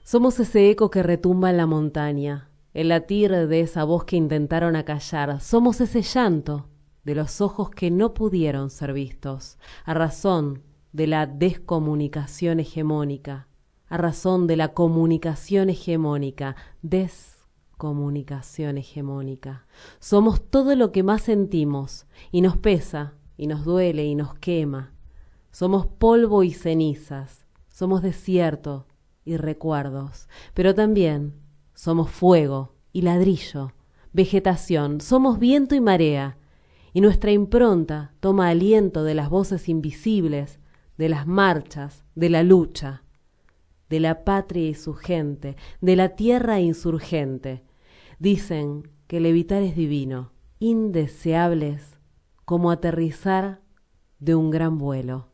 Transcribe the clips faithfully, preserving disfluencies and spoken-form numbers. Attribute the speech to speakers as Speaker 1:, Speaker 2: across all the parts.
Speaker 1: Somos ese eco que retumba en la montaña, el latir de esa voz que intentaron acallar. Somos ese llanto de los ojos que no pudieron ser vistos, a razón de la descomunicación hegemónica, a razón de la comunicación hegemónica, descomunicación hegemónica. Somos todo lo que más sentimos, y nos pesa, y nos duele, y nos quema. Somos polvo y cenizas, somos desierto y recuerdos, pero también somos fuego y ladrillo, vegetación, somos viento y marea, y nuestra impronta toma aliento de las voces invisibles, de las marchas, de la lucha, de la patria y su gente, de la tierra insurgente. Dicen que levitar es divino, indeseables como aterrizar de un gran vuelo.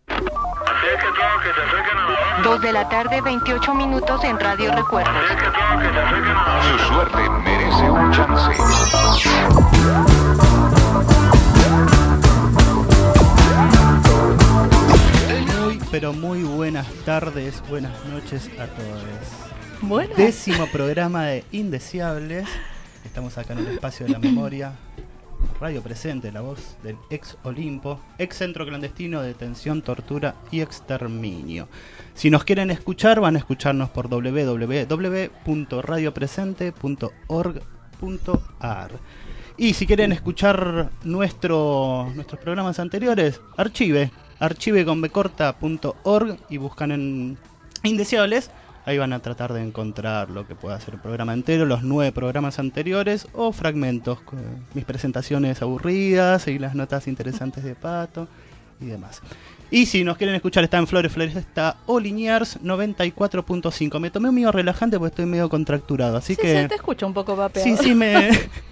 Speaker 2: Dos de la tarde, veintiocho minutos en Radio Recuerdos.
Speaker 3: Su suerte merece un chance.
Speaker 4: Muy, pero muy buenas tardes, buenas noches a todos.
Speaker 5: Buenas.
Speaker 4: Décimo programa de Indeseables. Estamos acá en el espacio de la memoria. Radio Presente, la voz del ex Olimpo, ex centro clandestino de detención, tortura y exterminio. Si nos quieren escuchar, van a escucharnos por doble u doble u doble u punto radio presente punto org punto a r. Y si quieren escuchar nuestro, nuestros programas anteriores, archive, archive con b corta punto org y buscan en Indeseables. Ahí van a tratar de encontrar lo que pueda ser el programa entero, los nueve programas anteriores o fragmentos, mis presentaciones aburridas y las notas interesantes de Pato y demás. Y si nos quieren escuchar, está en Flores Floresta o Liniers noventa y cuatro punto cinco. Me tomé un medio relajante porque estoy medio contracturado, así
Speaker 5: sí,
Speaker 4: que...
Speaker 5: se te escucha un poco vapeado.
Speaker 4: Sí, sí, me...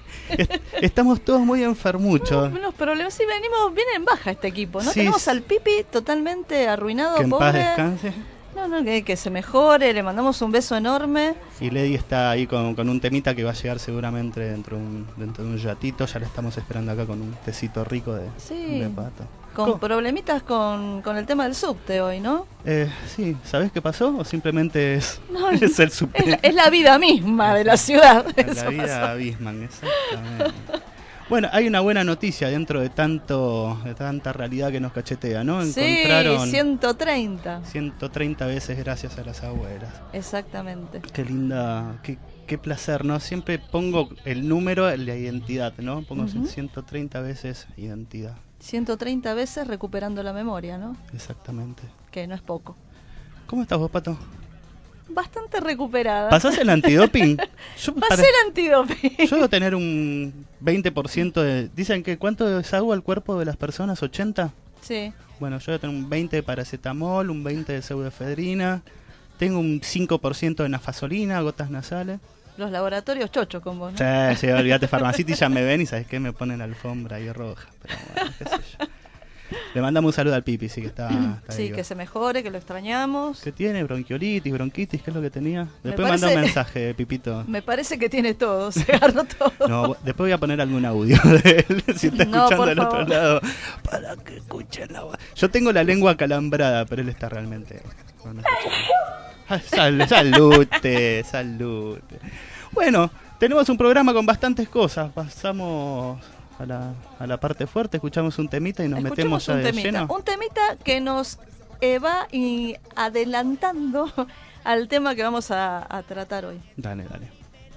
Speaker 4: Estamos todos muy enfermuchos.
Speaker 5: No, unos problemas, sí, venimos bien en baja este equipo, ¿no?
Speaker 4: Sí,
Speaker 5: Tenemos
Speaker 4: sí.
Speaker 5: al Pipi totalmente arruinado,
Speaker 4: Que en
Speaker 5: pobre.
Speaker 4: paz descanse.
Speaker 5: No, no, que, que se mejore, le mandamos un beso enorme.
Speaker 4: Y Lady está ahí con, con un temita que va a llegar seguramente dentro de un, dentro de un ratito. Ya la estamos esperando acá con un tecito rico de,
Speaker 5: Sí.
Speaker 4: de Pato.
Speaker 5: Con
Speaker 4: ¿Cómo?
Speaker 5: problemitas con, con el tema del subte hoy, ¿no?
Speaker 4: Eh, sí, ¿sabés qué pasó? ¿O simplemente es,
Speaker 5: No,
Speaker 4: es el
Speaker 5: Es
Speaker 4: super...
Speaker 5: la, es la vida misma de la ciudad.
Speaker 4: La
Speaker 5: Eso
Speaker 4: vida
Speaker 5: pasó.
Speaker 4: Bisman, exactamente. Bueno, hay una buena noticia dentro de tanto de tanta realidad que nos cachetea, ¿no?
Speaker 5: Sí,
Speaker 4: Encontraron
Speaker 5: ciento treinta.
Speaker 4: ciento treinta veces gracias a las abuelas.
Speaker 5: Exactamente.
Speaker 4: Qué linda, qué, qué placer, ¿no? Siempre pongo el número, la identidad, ¿no? Pongo
Speaker 5: Ujú.
Speaker 4: ciento treinta veces identidad.
Speaker 5: ciento treinta veces recuperando la memoria, ¿no?
Speaker 4: Exactamente.
Speaker 5: Que no es poco.
Speaker 4: ¿Cómo estás vos, Pato?
Speaker 5: Bastante recuperada.
Speaker 4: ¿Pasás el antidoping? Yo,
Speaker 5: Pasé
Speaker 4: para-
Speaker 5: el antidoping.
Speaker 4: yo debo tener un veinte por ciento de... Dicen que ¿cuánto es agua al cuerpo de las personas? ¿ochenta?
Speaker 5: Sí.
Speaker 4: Bueno, yo debo tener un veinte de paracetamol, un veinte de pseudoefedrina, tengo un cinco por ciento de nafasolina, gotas nasales.
Speaker 5: Los laboratorios chochos con vos, ¿no?
Speaker 4: Sí, sí, olvídate, Farmacity ya me ven y ¿sabes qué? Me ponen alfombra ahí roja. Pero bueno, qué sé yo. Le mandamos un saludo al Pipi, sí, que está, está
Speaker 5: Sí,
Speaker 4: vivo.
Speaker 5: que se mejore, que lo extrañamos.
Speaker 4: ¿Qué tiene? Bronquiolitis, bronquitis, ¿qué es lo que tenía?
Speaker 5: Me
Speaker 4: Después
Speaker 5: parece-
Speaker 4: manda un mensaje, Pipito.
Speaker 5: Me parece que tiene todo, se agarró todo.
Speaker 4: No, después voy a poner algún audio de él, si está
Speaker 5: No,
Speaker 4: escuchando
Speaker 5: por
Speaker 4: del otro
Speaker 5: favor.
Speaker 4: lado, para que escuchen la voz. Yo tengo la lengua acalambrada, pero él está realmente... no, no escucha. Sal, salute, salute. Bueno, tenemos un programa con bastantes cosas. Pasamos a la, a la parte fuerte, escuchamos un temita y nos metemos
Speaker 5: Escuchemos
Speaker 4: ya
Speaker 5: un
Speaker 4: de
Speaker 5: temita.
Speaker 4: lleno.
Speaker 5: Un temita que nos eh, va y adelantando al tema que vamos a, a tratar hoy.
Speaker 4: Dale, dale.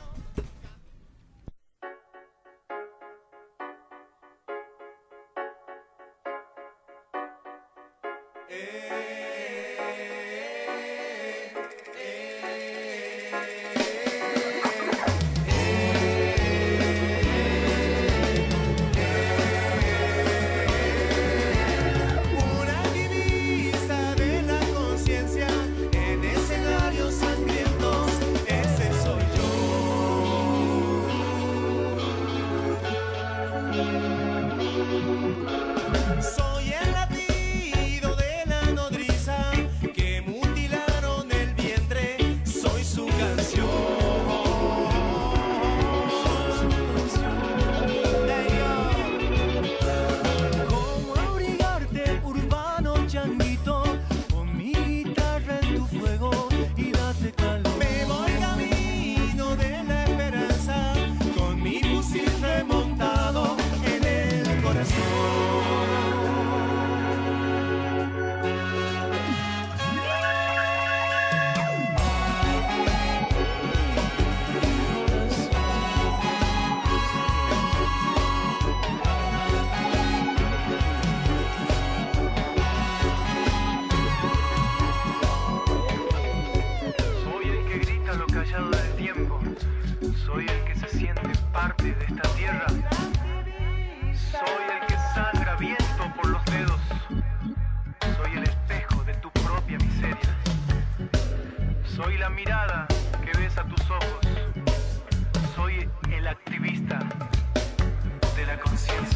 Speaker 6: Pura divisa de la conciencia en escenarios sangrientos, ese soy yo. Soy la mirada que besa tus ojos. Soy el activista de la conciencia.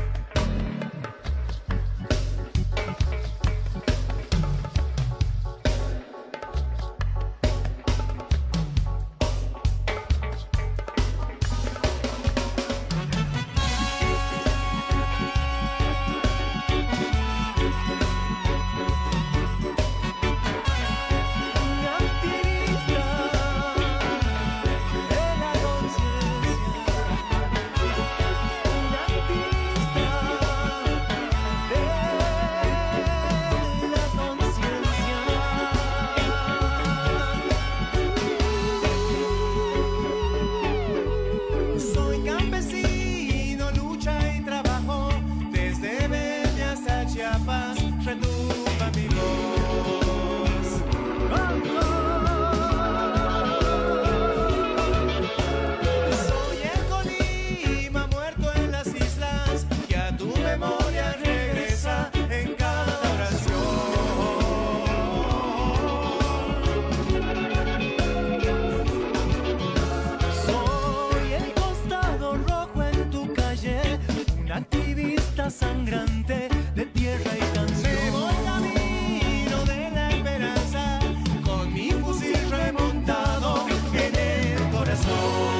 Speaker 6: Sangrante de tierra y canción. Me voy camino de la esperanza con mi fusil remontado en el corazón.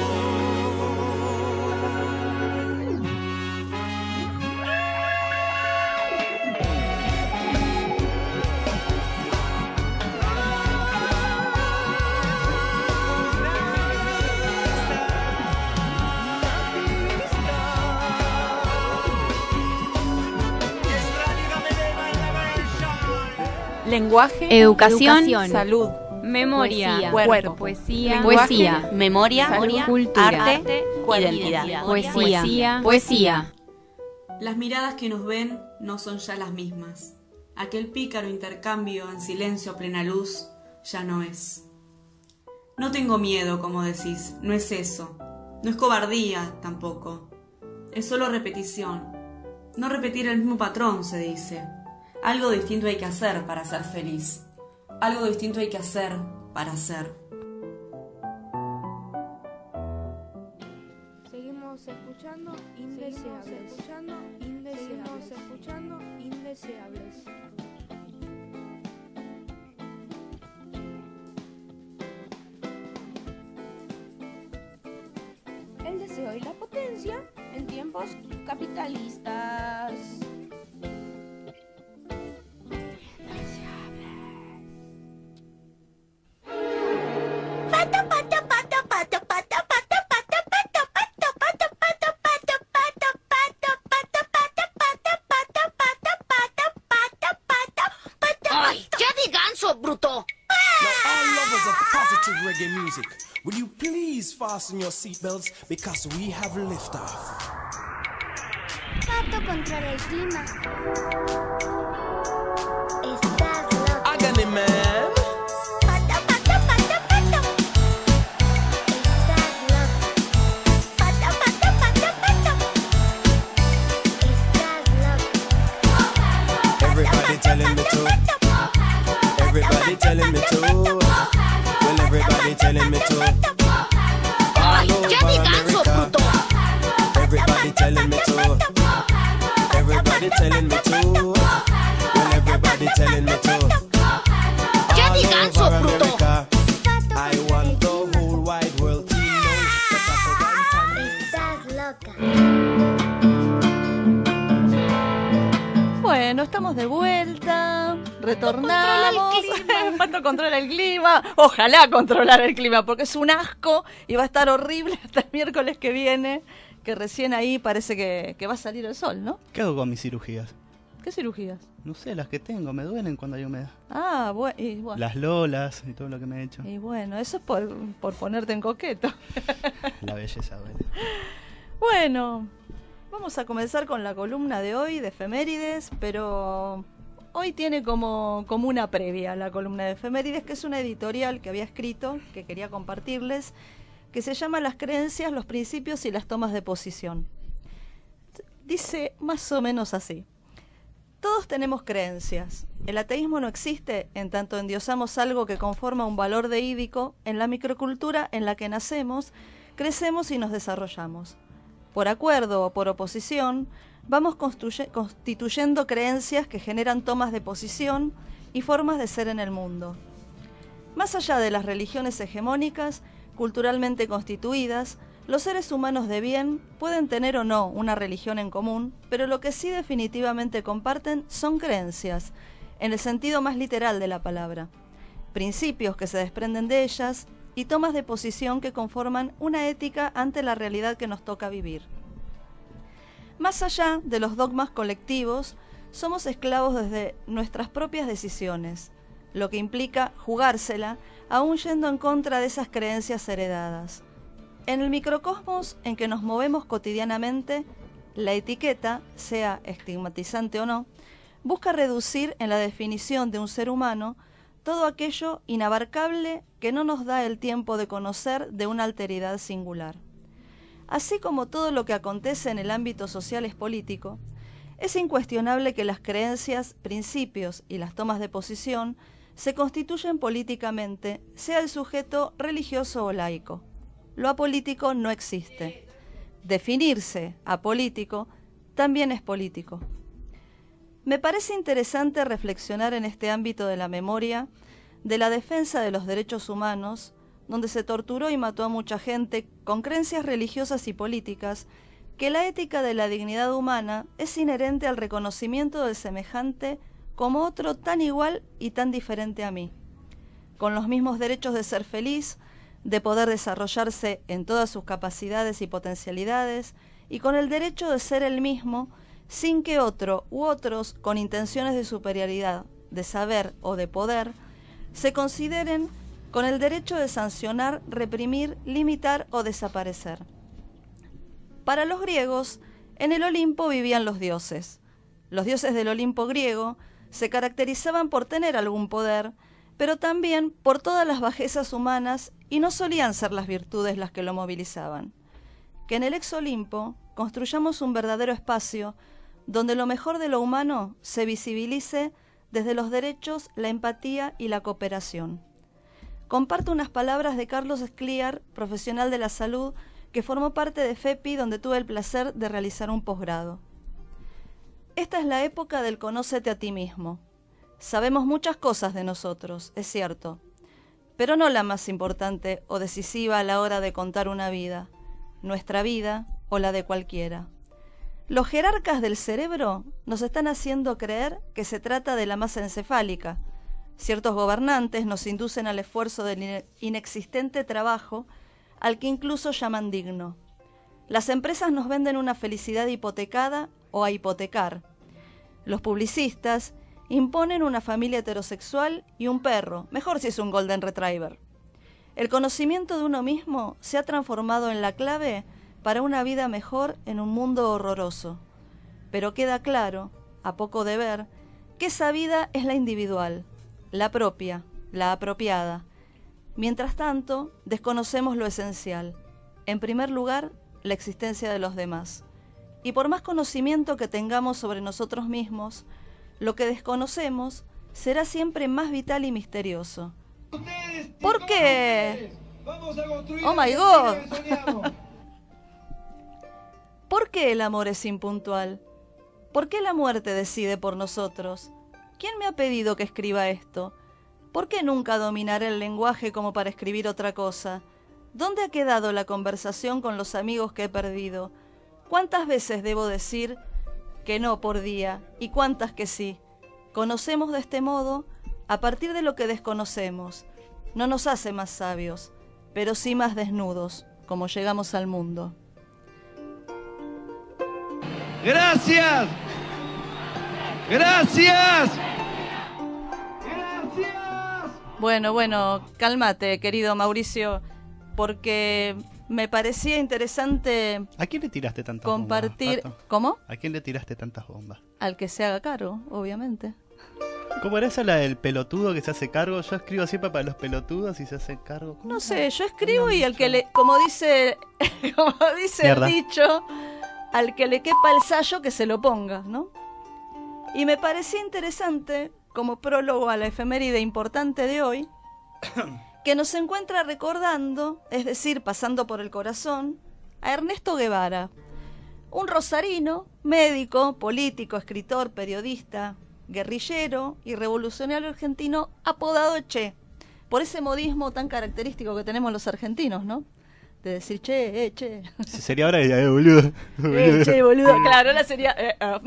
Speaker 7: Lenguaje,
Speaker 8: educación,
Speaker 7: educación, salud,
Speaker 8: memoria,
Speaker 7: poesía,
Speaker 8: cuerpo,
Speaker 7: cuerpo,
Speaker 8: poesía,
Speaker 7: poesía,
Speaker 8: memoria,
Speaker 7: salud,
Speaker 8: cultura,
Speaker 7: arte,
Speaker 8: identidad, poesía,
Speaker 7: poesía,
Speaker 8: poesía.
Speaker 9: Las miradas que nos ven no son ya las mismas. Aquel pícaro intercambio en silencio a plena luz ya no es. No tengo miedo, como decís, no es eso. No es cobardía tampoco. Es solo repetición. No repetir el mismo patrón, se dice. Algo distinto hay que hacer para ser feliz. Algo distinto hay que hacer para ser.
Speaker 10: Seguimos escuchando indeseables. Escuchando indeseables. Seguimos escuchando indeseables. El deseo y la potencia en tiempos capitalistas.
Speaker 11: ¡Ay, ya de ganso, bruto!
Speaker 6: Now, all lovers of positive reggae music, will you please fasten your seatbelts because we have liftoff.
Speaker 10: Pato controla el clima.
Speaker 11: Estás loco.
Speaker 6: Agony man.
Speaker 11: Pato, pato, pato, pato. Estás loco. Pato, pato, pato, pato. Estás loco.
Speaker 6: Everybody telling me to. Everybody telling me to. Well, everybody telling me to.
Speaker 11: ¡Ay, ya de ganso, bruto!
Speaker 6: Everybody telling me to. Everybody telling me to. Well, everybody telling me to.
Speaker 11: ¡Ya de
Speaker 6: All
Speaker 11: ganso,
Speaker 6: over
Speaker 11: bruto!
Speaker 6: America, I want the whole wide world to know that Pato Bantan
Speaker 11: Estás loca.
Speaker 5: Bueno, estamos de vuelta, retornamos.
Speaker 7: Controla el clima.
Speaker 5: Pato controla el clima. Ojalá controlar el clima, porque es un asco y va a estar horrible hasta el miércoles que viene, que recién ahí parece que, que va a salir el sol, ¿no?
Speaker 4: ¿Qué hago con mis cirugías?
Speaker 5: ¿Qué cirugías?
Speaker 4: No sé, las que tengo, me duelen cuando hay humedad.
Speaker 5: Ah, bue- y bueno.
Speaker 4: Las lolas y todo lo que me he hecho.
Speaker 5: Y bueno, eso es por, por ponerte en coqueto.
Speaker 4: La belleza duele.
Speaker 5: Bueno, vamos a comenzar con la columna de hoy de efemérides, pero hoy tiene como, como una previa la columna de efemérides, que es una editorial que había escrito, que quería compartirles, que se llama Las creencias, los principios y las tomas de posición. Dice más o menos así. Todos tenemos creencias. El ateísmo no existe en tanto endiosamos algo que conforma un valor deídico en la microcultura en la que nacemos, crecemos y nos desarrollamos. Por acuerdo o por oposición, vamos construye- constituyendo creencias que generan tomas de posición y formas de ser en el mundo. Más allá de las religiones hegemónicas, culturalmente constituidas, los seres humanos de bien pueden tener o no una religión en común, pero lo que sí definitivamente comparten son creencias, en el sentido más literal de la palabra, principios que se desprenden de ellas y tomas de posición que conforman una ética ante la realidad que nos toca vivir. Más allá de los dogmas colectivos, somos esclavos desde nuestras propias decisiones, lo que implica jugársela, aún yendo en contra de esas creencias heredadas. En el microcosmos en que nos movemos cotidianamente, la etiqueta, sea estigmatizante o no, busca reducir en la definición de un ser humano todo aquello inabarcable que no nos da el tiempo de conocer de una alteridad singular. Así como todo lo que acontece en el ámbito social es político, es incuestionable que las creencias, principios y las tomas de posición se constituyen políticamente, sea el sujeto religioso o laico. Lo apolítico no existe. Definirse apolítico también es político. Me parece interesante reflexionar en este ámbito de la memoria, de la defensa de los derechos humanos, donde se torturó y mató a mucha gente con creencias religiosas y políticas, que la ética de la dignidad humana es inherente al reconocimiento del semejante como otro tan igual y tan diferente a mí, con los mismos derechos de ser feliz, de poder desarrollarse en todas sus capacidades y potencialidades, y con el derecho de ser el mismo, sin que otro u otros con intenciones de superioridad, de saber o de poder, se consideren con el derecho de sancionar, reprimir, limitar o desaparecer. Para los griegos, en el Olimpo vivían los dioses. Los dioses del Olimpo griego se caracterizaban por tener algún poder, pero también por todas las bajezas humanas, y no solían ser las virtudes las que lo movilizaban. Que en el ex-Olimpo construyamos un verdadero espacio donde lo mejor de lo humano se visibilice desde los derechos, la empatía y la cooperación. Comparto unas palabras de Carlos Escliar, profesional de la salud, que formó parte de FEPI, donde tuve el placer de realizar un posgrado. Esta es la época del conócete a ti mismo. Sabemos muchas cosas de nosotros, es cierto, pero no la más importante o decisiva a la hora de contar una vida, nuestra vida o la de cualquiera. Los jerarcas del cerebro nos están haciendo creer que se trata de la masa encefálica. Ciertos gobernantes nos inducen al esfuerzo del inexistente trabajo, al que incluso llaman digno. Las empresas nos venden una felicidad hipotecada o a hipotecar. Los publicistas imponen una familia heterosexual y un perro, mejor si es un Golden Retriever. El conocimiento de uno mismo se ha transformado en la clave para una vida mejor en un mundo horroroso. Pero queda claro, a poco de ver, que esa vida es la individual, la propia, la apropiada. Mientras tanto, desconocemos lo esencial. En primer lugar, la existencia de los demás. Y por más conocimiento que tengamos sobre nosotros mismos, lo que desconocemos será siempre más vital y misterioso. ¿Por qué? ¡Oh, my God! ¿Por qué el amor es impuntual? ¿Por qué la muerte decide por nosotros? ¿Quién me ha pedido que escriba esto? ¿Por qué nunca dominaré el lenguaje como para escribir otra cosa? ¿Dónde ha quedado la conversación con los amigos que he perdido? ¿Cuántas veces debo decir que no por día y cuántas que sí? Conocemos de este modo a partir de lo que desconocemos. No nos hace más sabios, pero sí más desnudos, como llegamos al mundo.
Speaker 6: ¡Gracias! ¡Gracias!
Speaker 5: Bueno, bueno, cálmate, querido Mauricio, porque me parecía interesante.
Speaker 4: ¿A quién le tiraste tantas
Speaker 5: compartir...
Speaker 4: bombas, Pato?
Speaker 5: ¿Cómo?
Speaker 4: ¿A quién le tiraste tantas bombas?
Speaker 5: Al que se haga cargo, obviamente.
Speaker 4: ¿Cómo era esa la del pelotudo que se hace cargo? Yo escribo siempre para los pelotudos y se hacen cargo. ¿Cómo
Speaker 5: No
Speaker 4: se-
Speaker 5: sé, yo escribo
Speaker 4: ¿Cómo
Speaker 5: y
Speaker 4: han
Speaker 5: el que
Speaker 4: dicho?
Speaker 5: le, como dice, como dice
Speaker 4: Mierda.
Speaker 5: el dicho, al que le quepa el sayo que se lo ponga, ¿no? Y me parecía interesante, como prólogo a la efeméride importante de hoy, que nos encuentra recordando, es decir, pasando por el corazón, a Ernesto Guevara, un rosarino, médico, político, escritor, periodista, guerrillero y revolucionario argentino apodado Che, por ese modismo tan característico que tenemos los argentinos, ¿no? De decir che, eh, che.
Speaker 4: Si sería ahora, eh, boludo.
Speaker 5: Eh, che, boludo, claro, ahora sería... Eh, eh.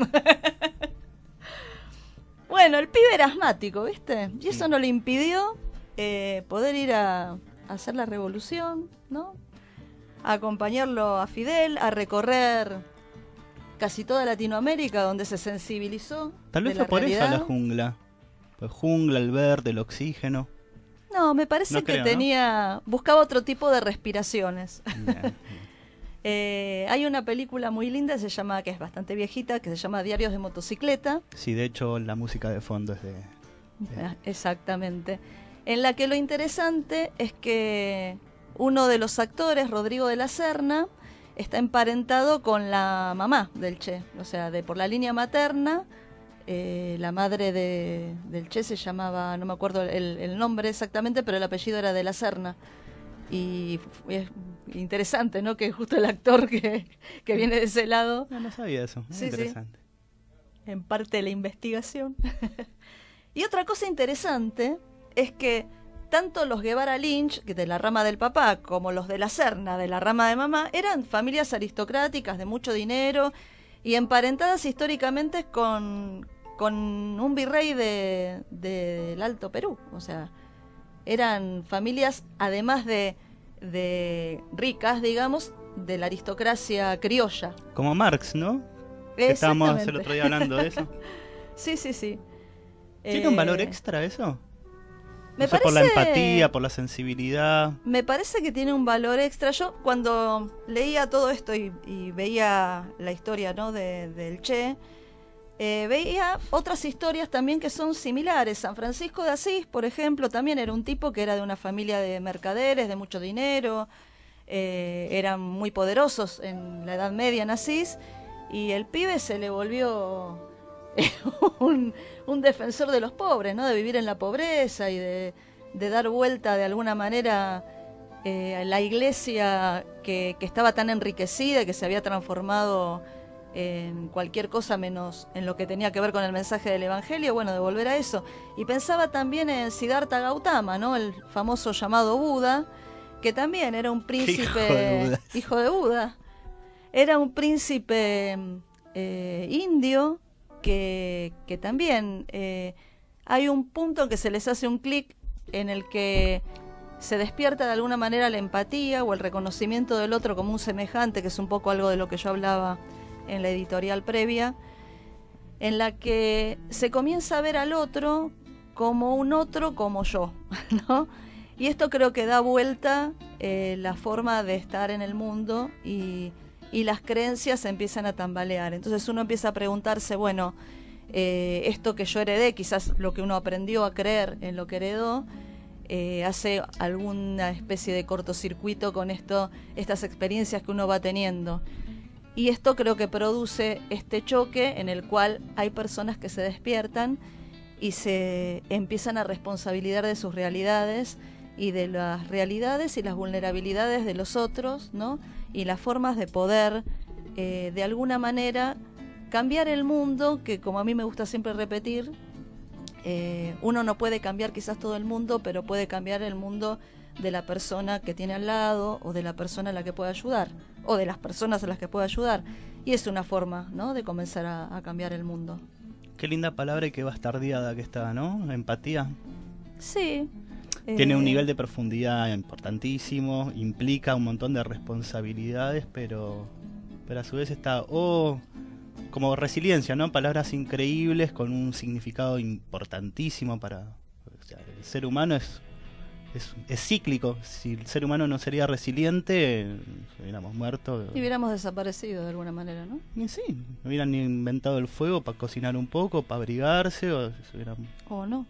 Speaker 5: Bueno, el pibe era asmático, ¿viste? Y eso no le impidió eh, poder ir a, a hacer la revolución, ¿no? A acompañarlo a Fidel, a recorrer casi toda Latinoamérica, donde se sensibilizó.
Speaker 4: Tal vez
Speaker 5: de
Speaker 4: fue por
Speaker 5: realidad.
Speaker 4: eso la jungla. Pues jungla, el verde, el oxígeno.
Speaker 5: No, me parece
Speaker 4: No
Speaker 5: que
Speaker 4: creo,
Speaker 5: tenía... buscaba otro tipo de respiraciones.
Speaker 4: Bien.
Speaker 5: eh, hay una película muy linda, se llama, que es bastante viejita, que se llama Diarios de motocicleta.
Speaker 4: Sí, de hecho la música de fondo es de...
Speaker 5: Ah, exactamente. En la que lo interesante es que uno de los actores, Rodrigo de la Serna, está emparentado con la mamá del Che, o sea, de por la línea materna. Eh, la madre de, del Che se llamaba, no me acuerdo el, el nombre exactamente, pero el apellido era de la Serna. Y es interesante, ¿no? Que justo el actor que, que viene de ese lado...
Speaker 4: No, no sabía eso, muy
Speaker 5: Sí,
Speaker 4: interesante.
Speaker 5: sí. En parte de la investigación. Y otra cosa interesante es que tanto los Guevara Lynch, que de la rama del papá, como los de la Serna, de la rama de mamá, eran familias aristocráticas de mucho dinero y emparentadas históricamente con, con un virrey de, de, del Alto Perú. O sea, eran familias, además de, de ricas, digamos, de la aristocracia criolla.
Speaker 4: Como Marx, ¿no? Que estábamos
Speaker 5: Exactamente.
Speaker 4: el otro día hablando de eso.
Speaker 5: Sí, sí, sí.
Speaker 4: ¿Tiene
Speaker 5: Eh,
Speaker 4: un valor extra eso?
Speaker 5: Me
Speaker 4: No sé,
Speaker 5: parece,
Speaker 4: por la empatía, por la sensibilidad.
Speaker 5: Me parece que tiene un valor extra. Yo cuando leía todo esto y, y veía la historia, ¿no? de, del Che, eh, veía otras historias también que son similares. San Francisco de Asís, por ejemplo, también era un tipo que era de una familia de mercaderes, de mucho dinero, eh, eran muy poderosos en la Edad Media en Asís, y el pibe se le volvió un, un defensor de los pobres, ¿no? De vivir en la pobreza y de, de dar vuelta de alguna manera eh, a la iglesia que, que estaba tan enriquecida, que se había transformado en cualquier cosa menos en lo que tenía que ver con el mensaje del Evangelio, bueno, de volver a eso. Y pensaba también en Siddhartha Gautama, ¿no? El famoso llamado Buda, que también era un príncipe...
Speaker 4: Hijo de Buda.
Speaker 5: Hijo de Buda. Era un príncipe eh, indio que, que también eh, hay un punto en que se les hace un clic en el que se despierta de alguna manera la empatía o el reconocimiento del otro como un semejante, que es un poco algo de lo que yo hablaba en la editorial previa, en la que se comienza a ver al otro como un otro como yo, ¿no? Y esto creo que da vuelta eh, la forma de estar en el mundo y, y las creencias se empiezan a tambalear. Entonces uno empieza a preguntarse, bueno, eh, esto que yo heredé, quizás lo que uno aprendió a creer en lo que heredó, eh, hace alguna especie de cortocircuito con esto, estas experiencias que uno va teniendo. Y esto creo que produce este choque en el cual hay personas que se despiertan y se empiezan a responsabilizar de sus realidades y de las realidades y las vulnerabilidades de los otros, ¿no? Y las formas de poder, eh, de alguna manera, cambiar el mundo, que como a mí me gusta siempre repetir, eh, uno no puede cambiar quizás todo el mundo, pero puede cambiar el mundo de la persona que tiene al lado o de la persona a la que puede ayudar o de las personas a las que puede ayudar, y es una forma, ¿no?, de comenzar a, a cambiar el mundo.
Speaker 4: Qué linda palabra y qué bastardeada que está, ¿no? Empatía.
Speaker 5: Sí.
Speaker 4: Tiene
Speaker 5: eh,
Speaker 4: un nivel de profundidad importantísimo, implica un montón de responsabilidades, pero, pero a su vez está, oh, como resiliencia, ¿no? Palabras increíbles con un significado importantísimo para... O sea, el ser humano es, es, es cíclico. Si el ser humano no sería resiliente, hubiéramos muerto.
Speaker 5: Y hubiéramos desaparecido de alguna manera, ¿no?
Speaker 4: Y sí, hubieran inventado el fuego para cocinar un poco, para abrigarse, o se hubieran...
Speaker 5: O no.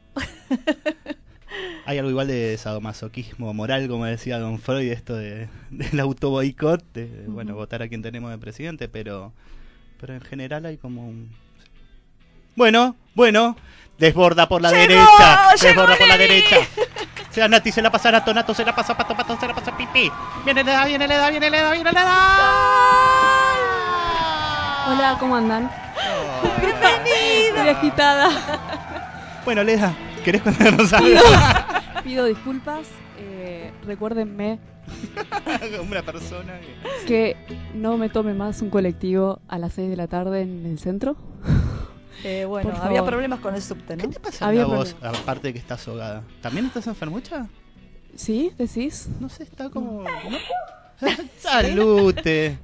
Speaker 4: Hay algo igual de sadomasoquismo moral, como decía Don Freud, esto de, del autoboicot, de, uh-huh. bueno, votar a quien tenemos de presidente, pero pero en general hay como un, Bueno, bueno. Desborda por la
Speaker 5: ¡Llegó!
Speaker 4: derecha. Desborda
Speaker 5: ¡Llegó
Speaker 4: por la
Speaker 5: Nelly!
Speaker 4: derecha. Se da Nati, se la pasa Nato, Nato se la pasa Pato, Pato se la pasa Pipi. Viene Leda, viene Leda, viene Leda, viene Leda.
Speaker 7: Hola, ¿cómo andan?
Speaker 4: Oh,
Speaker 5: ¡Bienvenida!
Speaker 7: Estoy agitada.
Speaker 4: Bueno, Leda, ¿querés contarnos algo?
Speaker 7: Pido, pido disculpas. Eh, recuérdenme
Speaker 4: Como una persona que...
Speaker 7: que no me tome más un colectivo a las seis de la tarde en el centro.
Speaker 5: Eh, bueno,
Speaker 7: Por
Speaker 5: había
Speaker 7: favor.
Speaker 5: problemas con el subte, ¿no?
Speaker 4: ¿Qué te pasa
Speaker 7: Había
Speaker 4: en la voz,
Speaker 7: problemas.
Speaker 4: aparte de que estás ahogada? ¿También estás enfermucha?
Speaker 7: ¿Sí? ¿Decís?
Speaker 4: No sé, está como... ¿no? ¡Salute!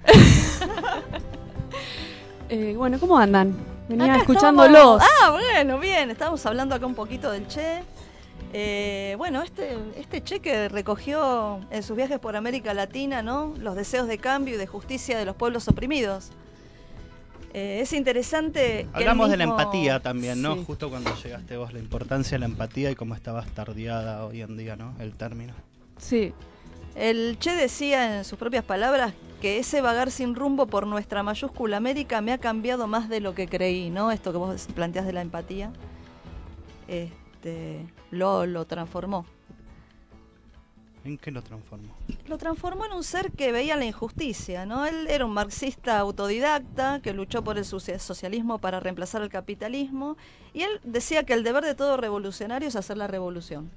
Speaker 7: Eh, bueno, ¿cómo andan? Venía
Speaker 5: Acá
Speaker 7: escuchándolos.
Speaker 5: estamos. Ah, bueno, bien. Estábamos hablando acá un poquito del Che. Eh, bueno, este, este Che que recogió en sus viajes por América Latina, ¿no? Los deseos de cambio y de justicia de los pueblos oprimidos. Eh, es interesante. que
Speaker 4: Hablamos
Speaker 5: él
Speaker 4: de la
Speaker 5: mismo-
Speaker 4: empatía también, ¿no?
Speaker 7: Sí.
Speaker 4: Justo cuando llegaste vos, la importancia de la empatía y cómo está bastardeada hoy en día, ¿no? El término.
Speaker 7: Sí.
Speaker 5: El Che decía en sus propias palabras que ese vagar sin rumbo por nuestra mayúscula América me ha cambiado más de lo que creí, ¿no? Esto que vos planteás de la empatía, este, lo, lo transformó.
Speaker 4: ¿En qué lo transformó?
Speaker 5: Lo transformó en un ser que veía la injusticia, ¿no? Él era un marxista autodidacta que luchó por el socia- socialismo para reemplazar el capitalismo, y él decía que el deber de todo revolucionario es hacer la revolución.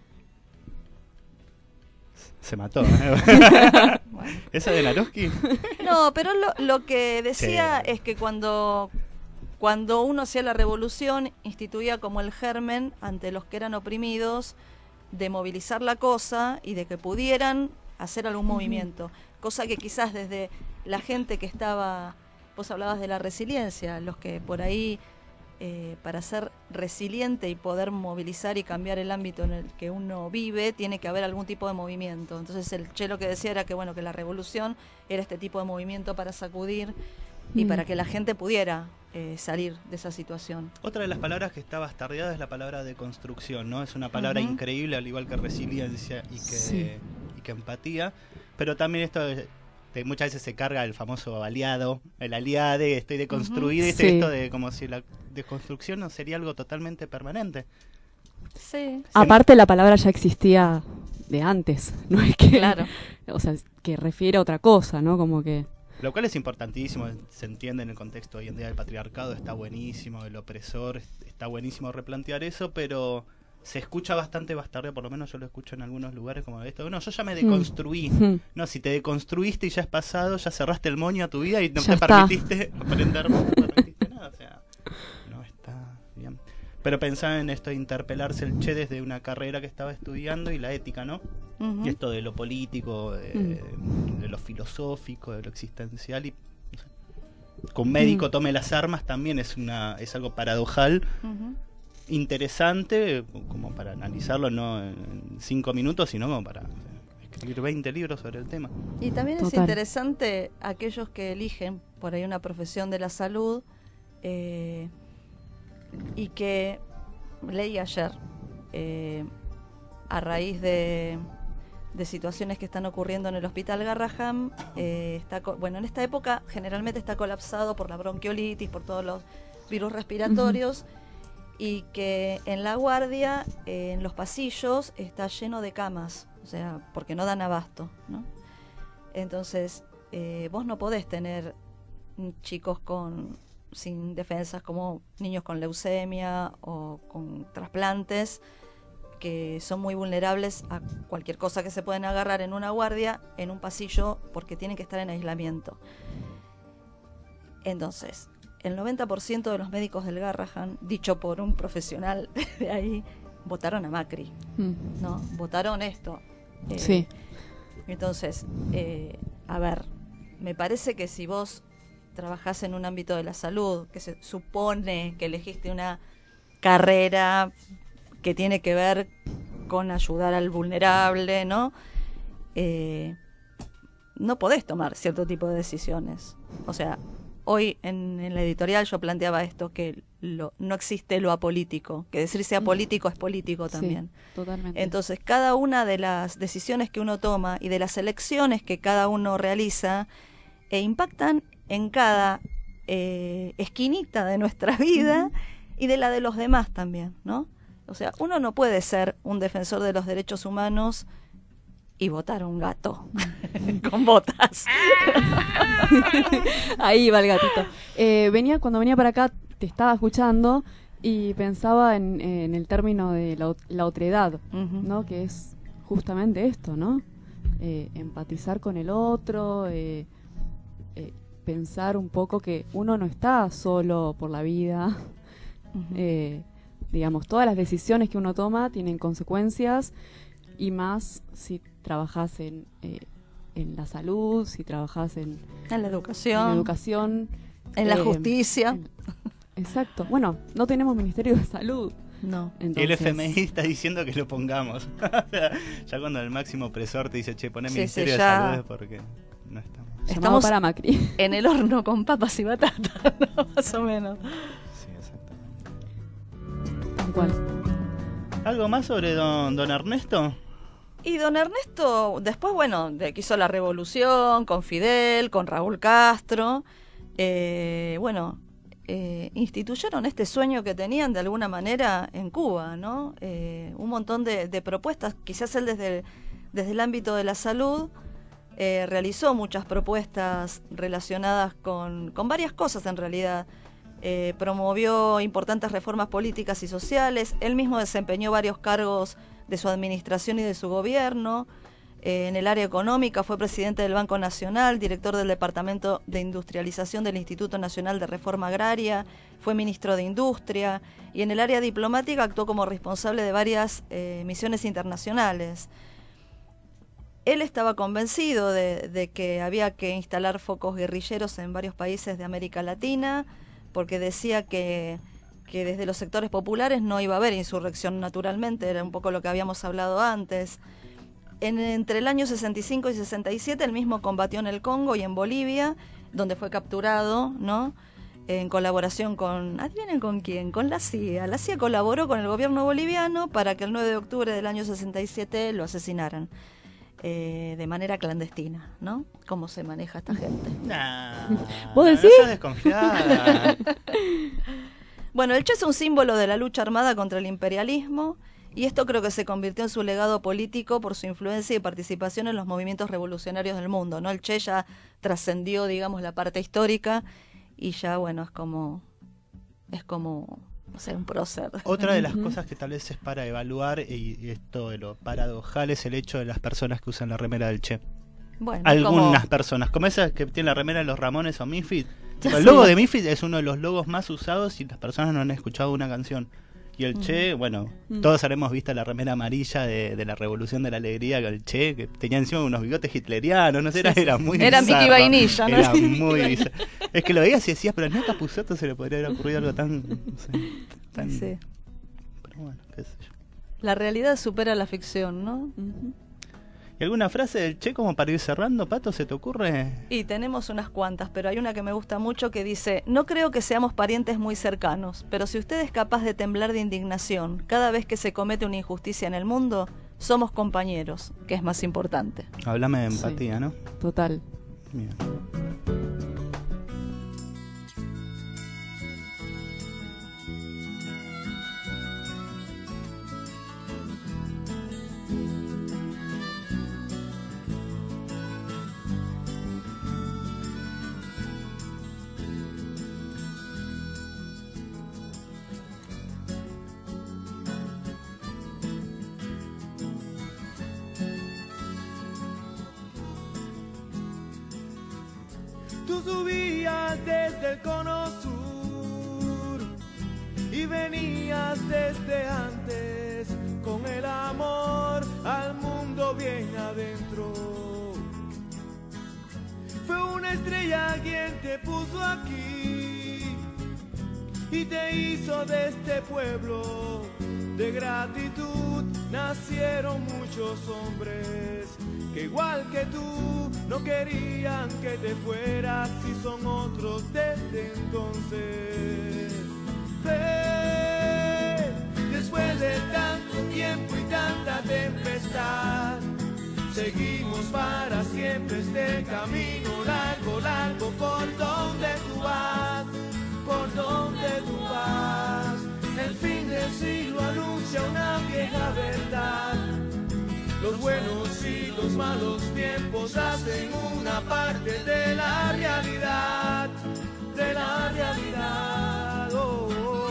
Speaker 4: Se mató, ¿eh? ¿Esa de Naroski?
Speaker 5: No, pero lo, lo que decía
Speaker 4: Sí.
Speaker 5: es que cuando, cuando uno hacía la revolución, instituía como el germen ante los que eran oprimidos de movilizar la cosa y de que pudieran hacer algún movimiento. Cosa que quizás desde la gente que estaba, vos hablabas de la resiliencia, los que por ahí, eh, para ser resiliente y poder movilizar y cambiar el ámbito en el que uno vive, tiene que haber algún tipo de movimiento. Entonces el Che lo que decía era que bueno, que la revolución era este tipo de movimiento para sacudir y
Speaker 7: Mm.
Speaker 5: para que la gente pudiera eh, salir de esa situación.
Speaker 4: Otra de las palabras que está bastardeada es la palabra deconstrucción, ¿no? Es una palabra
Speaker 5: Ujú.
Speaker 4: increíble, al igual que resiliencia y que,
Speaker 7: Sí.
Speaker 4: y que empatía. Pero también esto de, de muchas veces se carga el famoso aliado, el aliade, estoy deconstruido,
Speaker 7: Ujú.
Speaker 4: este,
Speaker 7: Sí.
Speaker 4: esto de como si la deconstrucción no sería algo totalmente permanente.
Speaker 5: Sí.
Speaker 7: Aparte, la palabra ya existía de antes. No es que.
Speaker 5: Claro.
Speaker 7: O sea, que refiere a otra cosa, ¿no? Como que.
Speaker 4: Lo cual es importantísimo, se entiende en el contexto hoy en día del patriarcado, está buenísimo, el opresor, está buenísimo replantear eso, pero se escucha bastante bastardeo, por lo menos yo lo escucho en algunos lugares como esto. No, yo ya me deconstruí.
Speaker 7: Mm.
Speaker 4: No, si te deconstruiste y ya es pasado, ya cerraste el moño a tu vida y no
Speaker 7: Ya
Speaker 4: te
Speaker 7: está.
Speaker 4: permitiste aprender, no te permitiste nada, o sea, no está bien. Pero pensaba en esto de interpelarse el Che desde una carrera que estaba estudiando y la ética, ¿no?
Speaker 5: Ujú.
Speaker 4: Y esto de lo político, de,
Speaker 7: Mm.
Speaker 4: de lo filosófico, de lo existencial y no sé, que un médico
Speaker 7: Mm.
Speaker 4: tome las armas también es una es algo paradojal,
Speaker 5: Ujú.
Speaker 4: interesante como para analizarlo no en cinco minutos, sino como para no sé, escribir veinte libros sobre el tema.
Speaker 5: Y también es
Speaker 7: Total.
Speaker 5: interesante aquellos que eligen por ahí una profesión de la salud eh, y que leí ayer eh, a raíz de, de situaciones que están ocurriendo en el Hospital Garrahan, eh, está co- bueno, en esta época generalmente está colapsado por la bronquiolitis, por todos los virus respiratorios, y que en la guardia, eh, en los pasillos, está lleno de camas, o sea, porque no dan abasto, ¿no? Entonces, eh, vos no podés tener mm, chicos con sin defensas como niños con leucemia o con trasplantes que son muy vulnerables a cualquier cosa que se pueden agarrar en una guardia, en un pasillo, porque tienen que estar en aislamiento. Entonces, el noventa por ciento de los médicos del Garrahan, dicho por un profesional de ahí, votaron a Macri,
Speaker 7: Mm.
Speaker 5: ¿no? Votaron esto. Eh,
Speaker 7: Sí.
Speaker 5: Entonces, eh, a ver, me parece que si vos trabajás en un ámbito de la salud, que se supone que elegiste una carrera que tiene que ver con ayudar al vulnerable, ¿no? Eh, no podés tomar cierto tipo de decisiones. O sea, hoy en, en la editorial yo planteaba esto, que lo, no existe lo apolítico, que decir sea político es político también.
Speaker 7: Sí, totalmente.
Speaker 5: Entonces, cada una de las decisiones que uno toma y de las elecciones que cada uno realiza eh, impactan en cada eh, esquinita de nuestra vida y de la de los demás también, ¿no? O sea, uno no puede ser un defensor de los derechos humanos y votar a un gato con botas.
Speaker 7: Ahí va el gatito. Eh, venía, cuando venía para acá, te estaba escuchando y pensaba en, en el término de la, la otredad, uh-huh. ¿no? Que es justamente esto, ¿no? Eh, empatizar con el otro, eh, eh, pensar un poco que uno no está solo por la vida. Uh-huh. eh, digamos, todas las decisiones que uno toma tienen consecuencias, y más si trabajas en, eh, en la salud, si trabajas en,
Speaker 5: en la educación,
Speaker 7: en, la educación,
Speaker 5: en eh, la justicia.
Speaker 7: En, exacto. Bueno, no tenemos Ministerio de Salud.
Speaker 5: No.
Speaker 4: Entonces... El F M I está diciendo que lo pongamos. Ya cuando el máximo opresor te dice, che, poné sí, Ministerio sí, de Salud, es porque no estamos.
Speaker 5: Estamos
Speaker 7: para Macri.
Speaker 5: En el horno con papas y batatas, ¿no? Más o menos.
Speaker 4: Sí, exactamente.
Speaker 7: Tal cual.
Speaker 4: ¿Algo más sobre don, don Ernesto?
Speaker 5: Y don Ernesto, después, bueno, de que hizo la revolución con Fidel, con Raúl Castro, eh, bueno, eh, instituyeron este sueño que tenían de alguna manera en Cuba, ¿no? Eh, un montón de, de propuestas, quizás él desde el, desde el ámbito de la salud eh, realizó muchas propuestas relacionadas con, con varias cosas en realidad. Eh, promovió importantes reformas políticas y sociales, él mismo desempeñó varios cargos de su administración y de su gobierno. Eh, en el área económica fue presidente del Banco Nacional, director del Departamento de Industrialización del Instituto Nacional de Reforma Agraria, fue ministro de Industria, y en el área diplomática actuó como responsable de varias eh, misiones internacionales. Él estaba convencido de, de que había que instalar focos guerrilleros en varios países de América Latina, porque decía que, que desde los sectores populares no iba a haber insurrección naturalmente, era un poco lo que habíamos hablado antes. En, entre el año sesenta y cinco y sesenta y siete, él mismo combatió en el Congo y en Bolivia, donde fue capturado, ¿no? En colaboración con, ¿adivinen con quién? Con la C I A. La C I A colaboró con el gobierno boliviano para que el nueve de octubre del año sesenta y siete lo asesinaran. Eh, de manera clandestina, ¿no? ¿Cómo se maneja esta gente?
Speaker 4: Nah,
Speaker 7: ¿Vos decís?
Speaker 4: No desconfiada.
Speaker 5: Bueno, el Che es un símbolo de la lucha armada contra el imperialismo, y esto creo que se convirtió en su legado político por su influencia y participación en los movimientos revolucionarios del mundo, ¿no? El Che ya trascendió, digamos, la parte histórica, y ya, bueno, es como... es como... no sé, un prócer.
Speaker 4: Otra de las cosas que tal vez es para evaluar, y, y esto de lo paradojal, es el hecho de las personas que usan la remera del Che.
Speaker 5: Bueno,
Speaker 4: algunas
Speaker 5: como...
Speaker 4: personas, como esas que tienen la remera de los Ramones o Misfits. El logo de Misfits es uno de los logos más usados y las personas no han escuchado una canción. Y el mm. Che, bueno, mm. todos habremos visto la remera amarilla de, de la Revolución de la Alegría, que el Che, que tenía encima unos bigotes hitlerianos, no sé, era, era muy
Speaker 5: Era
Speaker 4: bizarro.
Speaker 5: Mickey Vainilla, ¿no?
Speaker 4: Era muy bizarro. Es que lo veías y decías, pero no a Capusotto se le podría haber ocurrido algo tan... No sé, tan...
Speaker 5: Sí.
Speaker 4: Pero bueno, qué sé yo.
Speaker 5: La realidad supera la ficción, ¿no? Uh-huh.
Speaker 4: ¿Y alguna frase del Che como para ir cerrando, Pato, se te ocurre?
Speaker 5: Y tenemos unas cuantas, pero hay una que me gusta mucho que dice: no creo que seamos parientes muy cercanos, pero si usted es capaz de temblar de indignación cada vez que se comete una injusticia en el mundo, somos compañeros, que es más importante.
Speaker 4: Háblame de empatía,
Speaker 7: sí.
Speaker 4: ¿no?
Speaker 7: Total.
Speaker 4: Bien.
Speaker 6: Tú subías desde el cono sur y venías desde antes con el amor al mundo bien adentro. Fue una estrella quien te puso aquí y te hizo de este pueblo. De gratitud nacieron muchos hombres que igual que tú no querían que te fueras, y son otros desde entonces. Ven, después de tanto tiempo y tanta tempestad, seguimos para siempre este camino largo, largo, por donde tú vas, por donde tú vas. siglo anuncia una vieja verdad. Los buenos y los malos tiempos hacen una parte de la realidad, de la realidad. Oh, oh.